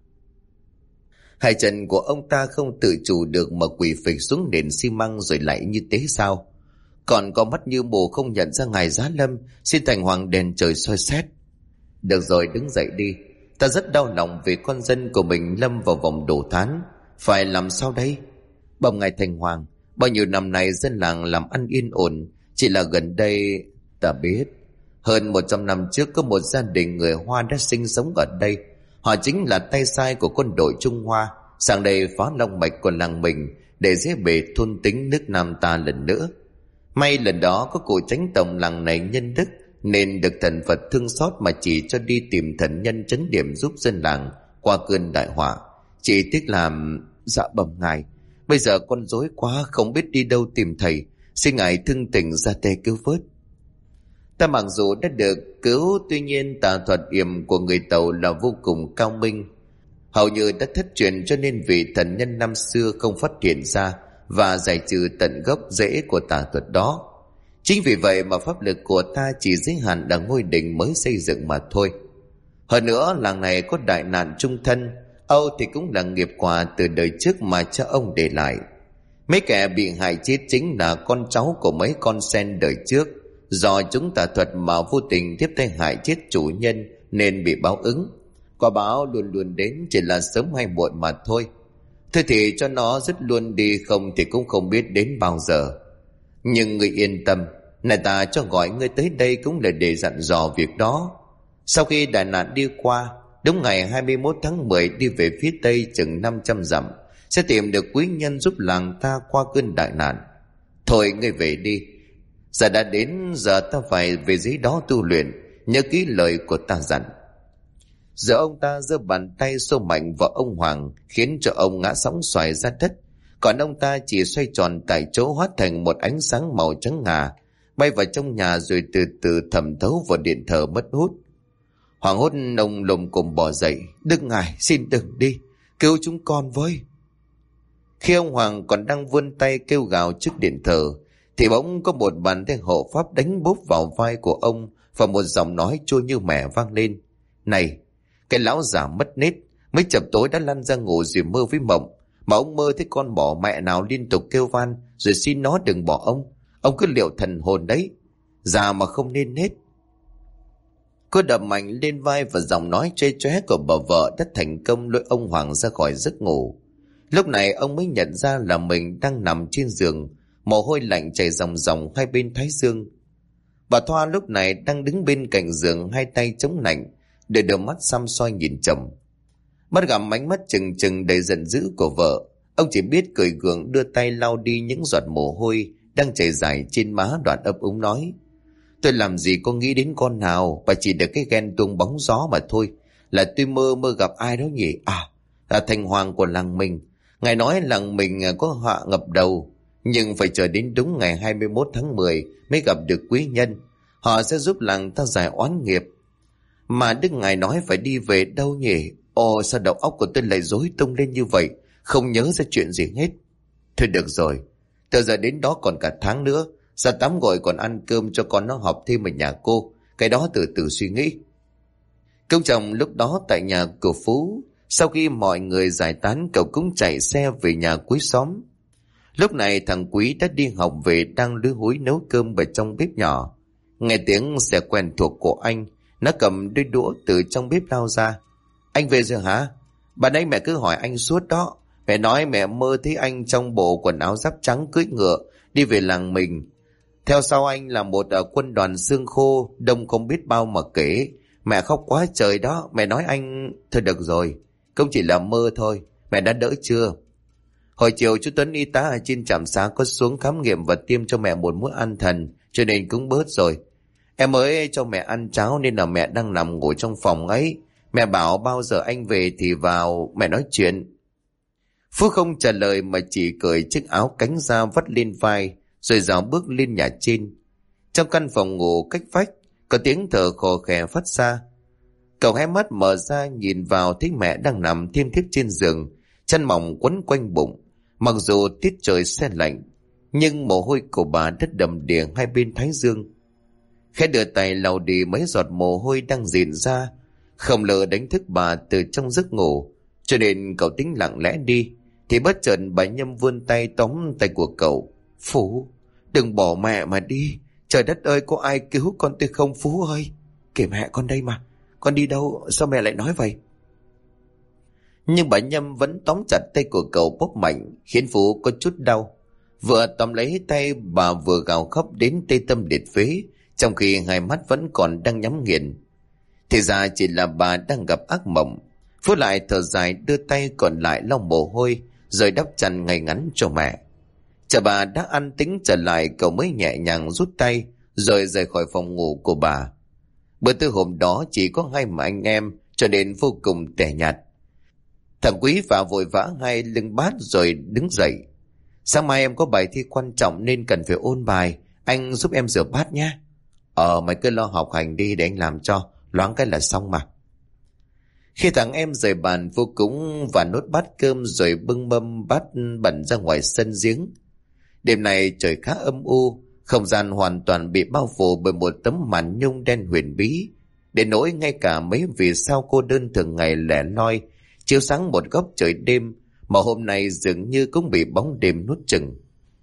Hai chân của ông ta không tự chủ được mà quỳ phịch xuống nền xi măng rồi lại như thế sao. Còn có mắt như mù không nhận ra ngài Giá Lâm, xin Thành Hoàng đèn trời soi xét. "Được rồi, đứng dậy đi. Ta rất đau lòng vì con dân của mình lâm vào vòng đổ thán. Phải làm sao đây?" "Bẩm ngài Thành Hoàng, bao nhiêu năm nay dân làng làm ăn yên ổn. Chỉ là gần đây ta biết, hơn 100 năm trước có một gia đình người Hoa đã sinh sống ở đây. Họ chính là tay sai của quân đội Trung Hoa, sang đây phá long mạch của làng mình để dễ bề thôn tính nước Nam ta lần nữa. May lần đó có cụ chánh tổng làng này nhân đức nên được thần Phật thương xót mà chỉ cho đi tìm thần nhân trấn điểm giúp dân làng qua cơn đại họa. Chỉ tiếc làm..." "Dạ bẩm ngài, bây giờ con rối quá không biết đi đâu tìm thầy, xin ngài thương tình ra tay cứu vớt." Ta mặc dù đã được cứu, tuy nhiên tà thuật yểm của người Tàu là vô cùng cao minh, hầu như đã thất truyền, cho nên vị thần nhân năm xưa không phát hiện ra và giải trừ tận gốc rễ của tà thuật đó. Chính vì vậy mà pháp lực của ta chỉ giới hạn ở ngôi đình mới xây dựng mà thôi. Hơn nữa làng này có đại nạn chung thân, Âu thì cũng là nghiệp quả từ đời trước mà cha ông để lại. Mấy kẻ bị hại chết chính là con cháu của mấy con sen đời trước, do chúng tà thuật mà vô tình tiếp tay hại chết chủ nhân nên bị báo ứng. Quả báo luôn luôn đến, chỉ là sớm hay muộn mà thôi. Thôi thì cho nó dứt luôn đi, không thì cũng không biết đến bao giờ. Nhưng người yên tâm, này ta cho gọi ngươi tới đây cũng là để dặn dò việc đó. Sau khi đại nạn đi qua, đúng ngày 21 tháng 10 đi về phía tây chừng 500 dặm, sẽ tìm được quý nhân giúp làng ta qua cơn đại nạn. Thôi ngươi về đi, giờ đã đến giờ ta phải về dưới đó tu luyện, nhớ kỹ lời của ta dặn." Giờ ông ta giơ bàn tay xô mạnh vào ông Hoàng, khiến cho ông ngã sóng xoài ra đất. Còn ông ta chỉ xoay tròn tại chỗ, hóa thành một ánh sáng màu trắng ngà, bay vào trong nhà rồi từ từ thẩm thấu vào điện thờ mất hút. Hoàng hốt ông lồm cồm bỏ dậy: "Đừng ngài, xin đừng đi, cứu chúng con với." Khi ông Hoàng còn đang vươn tay kêu gào trước điện thờ thì bỗng có một bàn tay hộ pháp đánh bốp vào vai của ông, và một giọng nói chua như mẻ vang lên: "Này, cái lão già mất nết, mấy chập tối đã lăn ra ngủ rồi mơ với mộng, mà ông mơ thấy con bò mẹ nào liên tục kêu van rồi xin nó đừng bỏ ông cứ liệu thần hồn đấy, già mà không nên nết." Cô đập mạnh lên vai và giọng nói chê chóe của bà vợ đã thành công lôi ông Hoàng ra khỏi giấc ngủ. Lúc này ông mới nhận ra là mình đang nằm trên giường, mồ hôi lạnh chảy ròng ròng hai bên thái dương. Bà Thoa lúc này đang đứng bên cạnh giường, hai tay chống nạnh, để đôi mắt xăm soi nhìn chồng. Bắt gặp ánh mắt trừng trừng đầy giận dữ của vợ, ông chỉ biết cười gượng đưa tay lau đi những giọt mồ hôi đang chảy dài trên má, đoạn ấp úng nói: Tôi làm gì có nghĩ đến con nào, bà chỉ được cái ghen tuông bóng gió mà thôi. Là tôi mơ gặp ai đó nhỉ? Là thành hoàng của làng mình. Ngài nói làng mình có họa ngập đầu, nhưng phải chờ đến đúng ngày 21 tháng 10 mới gặp được quý nhân. Họ sẽ giúp làng ta giải oán nghiệp. Mà Đức Ngài nói phải đi về đâu nhỉ? Ồ, sao đầu óc của tôi lại rối tung lên như vậy, không nhớ ra chuyện gì hết. Thôi được rồi, từ giờ đến đó còn cả tháng nữa, ra tắm gội còn ăn cơm cho con nó học thêm ở nhà cô. Cái đó từ từ suy nghĩ. Công chồng lúc đó tại nhà của Phú. Sau khi mọi người giải tán, cậu cũng chạy xe về nhà cuối xóm. Lúc này thằng Quý đã đi học về, đang lúi húi nấu cơm ở trong bếp nhỏ. Nghe tiếng xe quen thuộc của anh, nó cầm đôi đũa từ trong bếp lao ra. Anh về rồi hả? Bạn ấy mẹ cứ hỏi anh suốt đó. Mẹ nói mẹ mơ thấy anh trong bộ quần áo giáp trắng cưỡi ngựa đi về làng mình. Theo sau anh là một quân đoàn xương khô, đông không biết bao mà kể. Mẹ khóc quá trời đó. Mẹ nói anh... Thôi được rồi, không chỉ là mơ thôi. Mẹ đã đỡ chưa? Hồi chiều chú Tuấn y tá ở trên trạm xá có xuống khám nghiệm và tiêm cho mẹ một mũi an thần, cho nên cũng bớt rồi. Em mới cho mẹ ăn cháo nên là mẹ đang nằm ngủ trong phòng ấy. Mẹ bảo bao giờ anh về thì vào mẹ nói chuyện. Phước không trả lời mà chỉ cởi chiếc áo cánh ra vắt lên vai, rồi dạo bước lên nhà trên. Trong căn phòng ngủ cách vách, có tiếng thở khò khè phát ra. Cậu hé mắt mở ra nhìn vào thấy mẹ đang nằm thiêm thiếp trên giường, chăn mỏng quấn quanh bụng. Mặc dù tiết trời se lạnh, nhưng mồ hôi của bà đất đầm đìa hai bên thái dương. Khẽ đưa tay lau đi mấy giọt mồ hôi đang rịn ra, không lờ đánh thức bà từ trong giấc ngủ, cho nên cậu tính lặng lẽ đi. Thì bất chợt bà Nhâm vươn tay tóm tay của cậu. Phú, đừng bỏ mẹ mà đi. Trời đất ơi, có ai cứu con tôi không Phú ơi? Kìa mẹ con đây mà. Con đi đâu? Sao mẹ lại nói vậy? Nhưng bà Nhâm vẫn tóm chặt tay của cậu bóp mạnh, khiến Phú có chút đau. Vừa tóm lấy tay bà vừa gào khóc đến tê tâm liệt phế, trong khi hai mắt vẫn còn đang nhắm nghiền. Thì ra chỉ là bà đang gặp ác mộng. Phú lại thở dài đưa tay còn lại lau mồ hôi, rồi đắp chăn ngay ngắn cho mẹ. Chờ bà đã an tĩnh trở lại, cậu mới nhẹ nhàng rút tay, rồi rời khỏi phòng ngủ của bà. Bữa tối hôm đó chỉ có hai mà anh em, cho nên vô cùng tẻ nhạt. Thằng Quý vào vội vã hai lưng bát rồi đứng dậy. Sáng mai em có bài thi quan trọng nên cần phải ôn bài, anh giúp em rửa bát nhé. Mày cứ lo học hành đi để anh làm cho, loáng cái là xong mà. Khi thằng em rời bàn, Vô cũng và nốt bát cơm rồi bưng mâm bát bẩn ra ngoài sân giếng. Đêm này trời khá âm u, không gian hoàn toàn bị bao phủ bởi một tấm màn nhung đen huyền bí, đến nỗi ngay cả mấy vì sao cô đơn thường ngày lẻ loi chiếu sáng một góc trời đêm mà hôm nay dường như cũng bị bóng đêm nuốt chửng.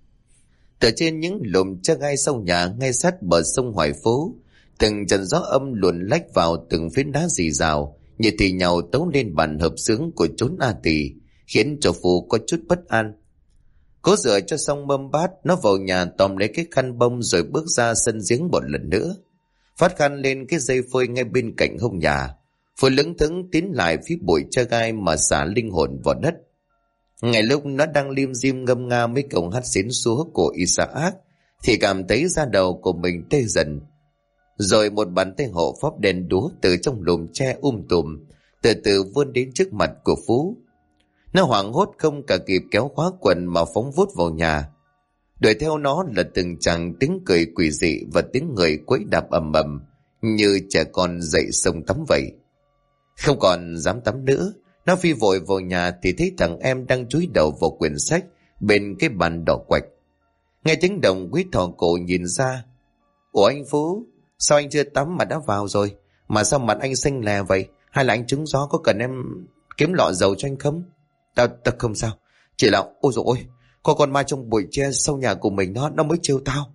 Từ trên những lùm tre gai sau nhà ngay sát bờ sông Hoài Phố, từng trận gió âm luồn lách vào từng phiến đá rì rào, như thì nhau tấu lên bản hợp xướng của chốn A Tỳ, khiến cho Phú có chút bất an. Cố rửa cho xong mâm bát, nó vào nhà tóm lấy cái khăn bông rồi bước ra sân giếng một lần nữa, phát khăn lên cái dây phơi ngay bên cạnh hông nhà. Phú lững thững tiến lại phía bụi tre gai mà xả linh hồn vào đất. Ngay lúc nó đang lim dim ngâm nga mấy câu hát xến xúa của Isaac, thì cảm thấy da đầu của mình tê dần. Rồi một bàn tay hộ pháp đèn đúa từ trong lùm tre tùm từ từ vươn đến trước mặt của Phú. Nó hoảng hốt không cả kịp kéo khóa quần mà phóng vút vào nhà. Đuổi theo nó là từng chàng tiếng cười quỷ dị và tiếng người quấy đạp ầm ầm như trẻ con dậy sông tắm vậy. Không còn dám tắm nữa, nó phi vội vào nhà thì thấy thằng em đang chúi đầu vào quyển sách bên cái bàn đỏ quạch. Nghe tiếng động, Quý thò cổ nhìn ra. Ủa anh Phú, sao anh chưa tắm mà đã vào rồi? Mà sao mặt anh xanh lè vậy? Hay là anh trúng gió, có cần em kiếm lọ dầu cho anh không? Ta không sao, chỉ là ôi dồi ôi, có con ma trong bụi tre sau nhà của mình nó mới trêu tao.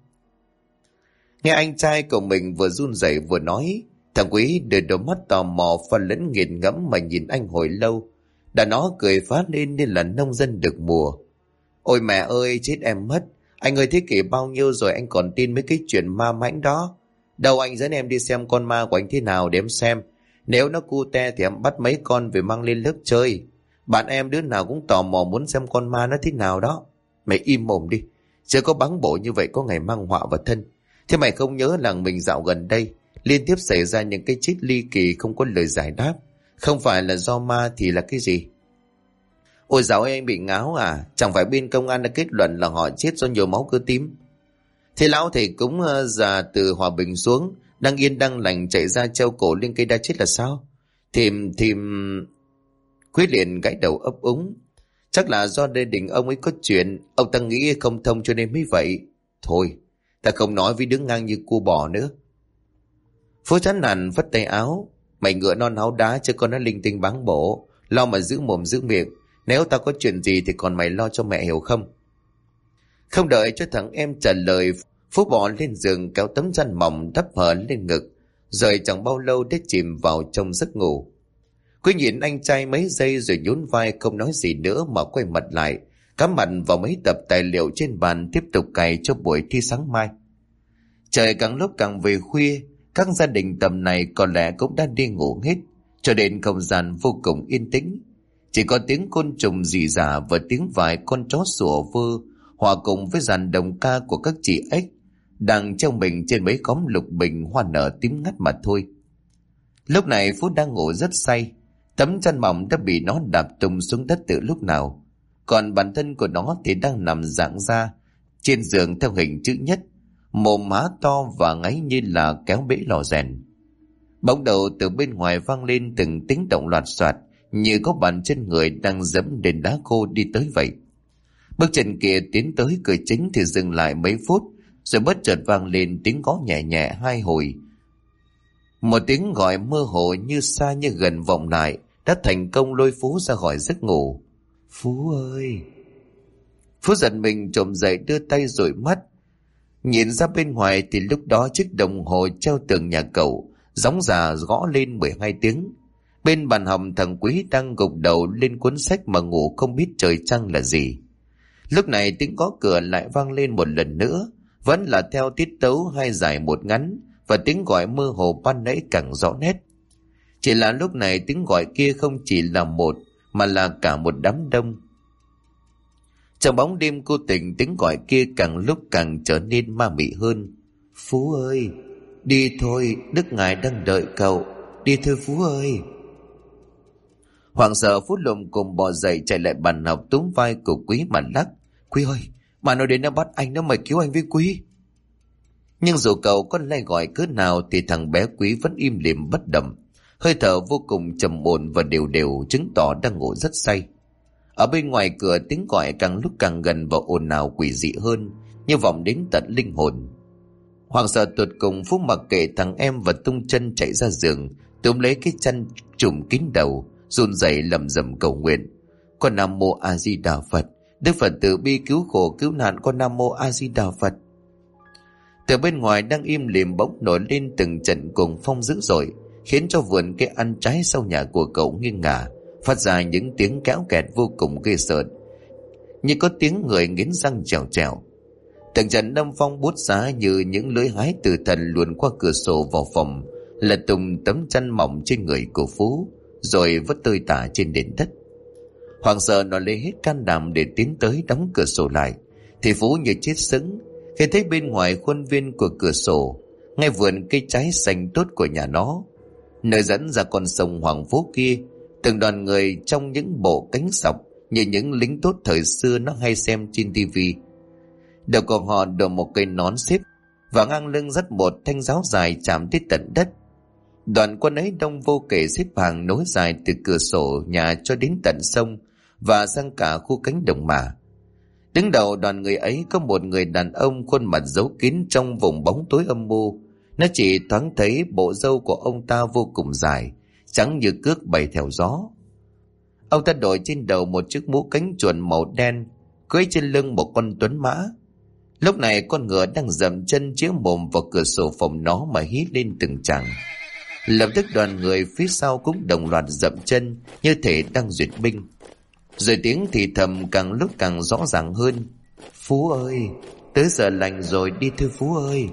Nghe anh trai của mình vừa run rẩy vừa nói, thằng Quý đưa đôi mắt tò mò và lẫn nghiền ngẫm mà nhìn anh hồi lâu. Đã nó cười phá lên như là nông dân được mùa. Ôi mẹ ơi, chết em mất. Anh ơi, thế kỷ bao nhiêu rồi anh còn tin mấy cái chuyện ma mãnh đó? Đâu, anh dẫn em đi xem con ma của anh thế nào để em xem. Nếu nó cute thì em bắt mấy con về mang lên lớp chơi. Bạn em đứa nào cũng tò mò muốn xem con ma nó thế nào đó. Mày im mồm đi. Chưa có báng bổ như vậy có ngày mang họa vào thân. Thế mày không nhớ là mình dạo gần đây liên tiếp xảy ra những cái chết ly kỳ không có lời giải đáp. Không phải là do ma thì là cái gì? Ôi dạo anh bị ngáo à? Chẳng phải bên công an đã kết luận là họ chết do nhồi máu cơ tim? Thế lão thầy cúng già từ Hòa Bình xuống, đang yên đang lành chạy ra treo cổ lên cây đa chết là sao? Thìm... Quyết liền gãi đầu ấp úng. Chắc là do gia đình ông ấy có chuyện, ông ta nghĩ không thông cho nên mới vậy. Thôi, ta không nói với đứng ngang như cua bò nữa. Phú chán nản vất tay áo. Mày ngựa non áo đá chứ con nó linh tinh báng bổ, lo mà giữ mồm giữ miệng. Nếu tao có chuyện gì thì còn mày lo cho mẹ, hiểu không? Không đợi cho thằng em trả lời, Phú bỏ lên giường kéo tấm chăn mỏng đắp hở lên ngực, rồi chẳng bao lâu đã chìm vào trong giấc ngủ. Quý nhìn anh trai mấy giây rồi nhún vai không nói gì nữa mà quay mặt lại, cắm mặt vào mấy tập tài liệu trên bàn tiếp tục cày cho buổi thi sáng mai. Trời càng lúc càng về khuya, các gia đình tầm này có lẽ cũng đã đi ngủ hết, cho đến không gian vô cùng yên tĩnh. Chỉ có tiếng côn trùng rỉ rả và tiếng vài con chó sủa vơ hòa cùng với dàn đồng ca của các chị ếch đang treo mình trên mấy khóm lục bình hoa nở tím ngắt mà thôi. Lúc này Phú đang ngủ rất say, tấm chăn mỏng đã bị nó đạp tung xuống đất từ lúc nào, còn bản thân của nó thì đang nằm giãng ra trên giường theo hình chữ nhất, mồm há to và ngáy như là kéo bể lò rèn. Bỗng đầu từ bên ngoài vang lên từng tiếng động loạt soạt, như có bàn chân người đang dẫm lên đá khô đi tới vậy. Bước chân kia tiến tới cửa chính thì dừng lại mấy phút, rồi bất chợt vang lên tiếng gõ nhẹ nhẹ hai hồi. Một tiếng gọi mơ hồ như xa như gần vọng lại đã thành công lôi Phú ra khỏi giấc ngủ. Phú ơi! Phú giật mình trồm dậy đưa tay dụi mắt. Nhìn ra bên ngoài thì lúc đó chiếc đồng hồ treo tường nhà cậu gióng già gõ lên 12 tiếng. Bên bàn học thằng Quý đang gục đầu lên cuốn sách mà ngủ không biết trời trăng là gì. Lúc này tiếng gõ cửa lại vang lên một lần nữa, vẫn là theo tiết tấu hai dài một ngắn, và tiếng gọi mơ hồ ban nãy càng rõ nét. Chỉ là lúc này tiếng gọi kia không chỉ là một mà là cả một đám đông. Trong bóng đêm cô tình, tiếng gọi kia càng lúc càng trở nên ma mị hơn. Phú ơi! Đi thôi, Đức Ngài đang đợi cậu. Đi thôi Phú ơi! Hoảng sợ Phú lùm cùng bò dậy chạy lại bàn học túm vai của Quý mà lắc. Quý ơi! Mà nó đến nó bắt anh, nó mày cứu anh với Quý. Nhưng dù cậu có lay gọi cỡ nào thì thằng bé Quý vẫn im lìm bất động, hơi thở vô cùng trầm ổn và đều đều, chứng tỏ đang ngủ rất say. Ở bên ngoài cửa tiếng gọi càng lúc càng gần và ồn ào quỷ dị hơn, như vọng đến tận linh hồn. Hoàng sợ tột cùng, Phú mặc kệ thằng em và tung chân chạy ra giường, túm lấy cái chăn trùm kín đầu, run rẩy lẩm rẩm cầu nguyện. Con Nam Mô A Di Đà Phật, Đức Phật từ bi cứu khổ cứu nạn, con Nam Mô A Di Đà Phật. Từ bên ngoài đang im lìm bỗng nổi lên từng trận cuồng phong dữ dội, khiến cho vườn cây ăn trái sau nhà của cậu nghiêng ngả, phát ra những tiếng kéo kẹt vô cùng ghê sợ, như có tiếng người nghiến răng trèo trèo. Từng trận âm phong bút giá như những lưỡi hái tử thần luồn qua cửa sổ vào phòng, lật tung tấm chăn mỏng trên người của Phú, rồi vứt tơi tả trên nền đất. Hoàng sợ nó lấy hết can đảm để tiến tới đóng cửa sổ lại, thì Phú như chết sững khi thấy bên ngoài khuôn viên của cửa sổ, ngay vườn cây trái xanh tốt của nhà nó, nơi dẫn ra con sông Hoàng Phố kia, từng đoàn người trong những bộ cánh sọc như những lính tốt thời xưa nó hay xem trên tivi. Đầu của họ đội một cây nón xếp, và ngang lưng dắt một thanh giáo dài chạm tới tận đất. Đoàn quân ấy đông vô kể, xếp hàng nối dài từ cửa sổ nhà cho đến tận sông và sang cả khu cánh đồng mà. Đứng đầu đoàn người ấy có một người đàn ông khuôn mặt giấu kín trong vùng bóng tối âm mưu. Nó chỉ thoáng thấy bộ râu của ông ta vô cùng dài, trắng như cước bay theo gió. Ông ta đội trên đầu một chiếc mũ cánh chuồn màu đen, cưỡi trên lưng một con tuấn mã. Lúc này con ngựa đang dậm chân chĩa mồm vào cửa sổ phòng nó mà hí lên từng tràng. Lập tức đoàn người phía sau cũng đồng loạt dậm chân như thể đang duyệt binh. Rồi tiếng thì thầm càng lúc càng rõ ràng hơn. Phú ơi, tới giờ lành rồi, đi thưa Phú ơi.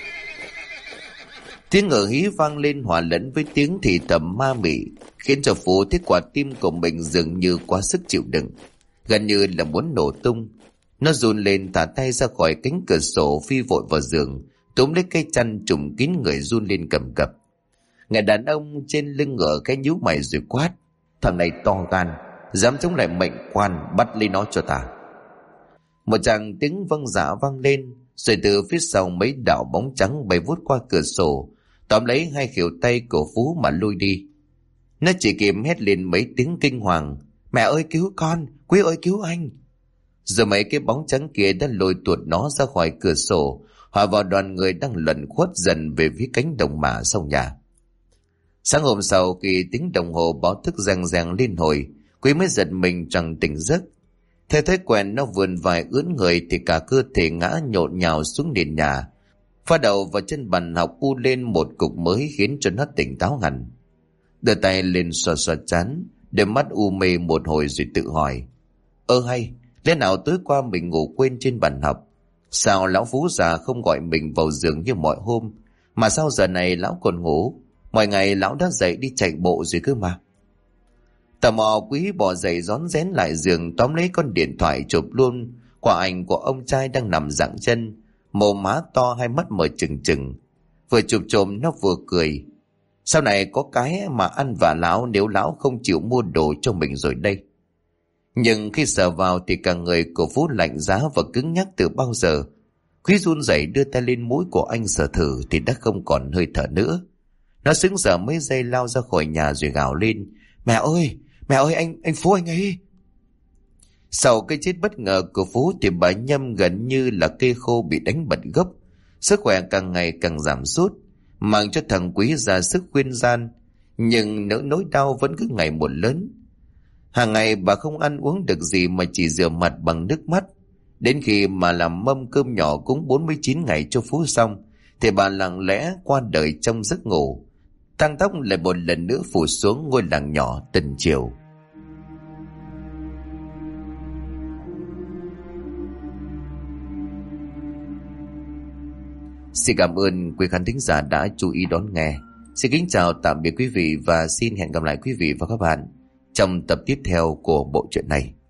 Tiếng ngựa hí vang lên hòa lẫn với tiếng thì thầm ma mị, khiến cho Phú thấy quả tim của mình dường như quá sức chịu đựng, gần như là muốn nổ tung. Nó run lên thả tay ra khỏi cánh cửa sổ, phi vội vào giường, túm lấy cây chăn trùm kín người run lên cầm cập. Người đàn ông trên lưng ngựa cái nhíu mày rồi quát: Thằng này to gan, dám chống lại mệnh quan, bắt lấy nó cho ta. Một tràng tiếng vâng dạ vang lên, rồi từ phía sau mấy đạo bóng trắng bay vút qua cửa sổ, tóm lấy hai khuỷu tay của Phú mà lôi đi. Nó chỉ kịp hét lên mấy tiếng kinh hoàng: Mẹ ơi cứu con, Quý ơi cứu anh. Rồi mấy cái bóng trắng kia đã lôi tuột nó ra khỏi cửa sổ, hòa vào đoàn người đang lẩn khuất dần về phía cánh đồng mả sau nhà. Sáng hôm sau, khi tiếng đồng hồ báo thức reng reng liên hồi, Quý mới giật mình chẳng tỉnh giấc. Theo thói quen, nó vươn vai ướn người thì cả cơ thể ngã nhộn nhào xuống nền nhà. Pha đầu vào chân bàn học u lên một cục mới khiến cho nó tỉnh táo hẳn. Đưa tay lên xoa xoa trán, đôi mắt u mê một hồi rồi tự hỏi: hay, lẽ nào tối qua mình ngủ quên trên bàn học? Sao lão Phú già không gọi mình vào giường như mọi hôm, mà sao giờ này lão còn ngủ? Mọi ngày lão đã dậy đi chạy bộ rồi cơ mà. Tò mò, Quý bò dậy rón rén lại giường, tóm lấy con điện thoại chụp luôn quả ảnh của ông trai đang nằm giãng chân, mồm má to, hai mắt mở trừng trừng. Vừa chụp trộm nó vừa cười: Sau này có cái mà ăn vạ lão nếu lão không chịu mua đồ cho mình rồi đây. Nhưng khi sờ vào thì cả người của Phú lạnh giá và cứng nhắc từ bao giờ. Quý run rẩy đưa tay lên mũi của anh sờ thử thì đã không còn hơi thở nữa. Nó sững sờ mấy giây lao ra khỏi nhà rồi gào lên: Mẹ ơi, anh Phú anh ấy. Sau cái chết bất ngờ của Phú thì bà Nhâm gần như là cây khô bị đánh bật gốc. Sức khỏe càng ngày càng giảm sút, mang cho thằng Quý ra sức khuyên gian, nhưng nỗi đau vẫn cứ ngày một lớn. Hàng ngày bà không ăn uống được gì mà chỉ rửa mặt bằng nước mắt. Đến khi mà làm mâm cơm nhỏ cúng 49 ngày cho Phú xong thì bà lặng lẽ qua đời trong giấc ngủ. Tang tóc lại một lần nữa phủ xuống ngôi làng nhỏ Tân Triều. Xin cảm ơn quý khán thính giả đã chú ý đón nghe. Xin kính chào tạm biệt quý vị và xin hẹn gặp lại quý vị và các bạn trong tập tiếp theo của bộ truyện này.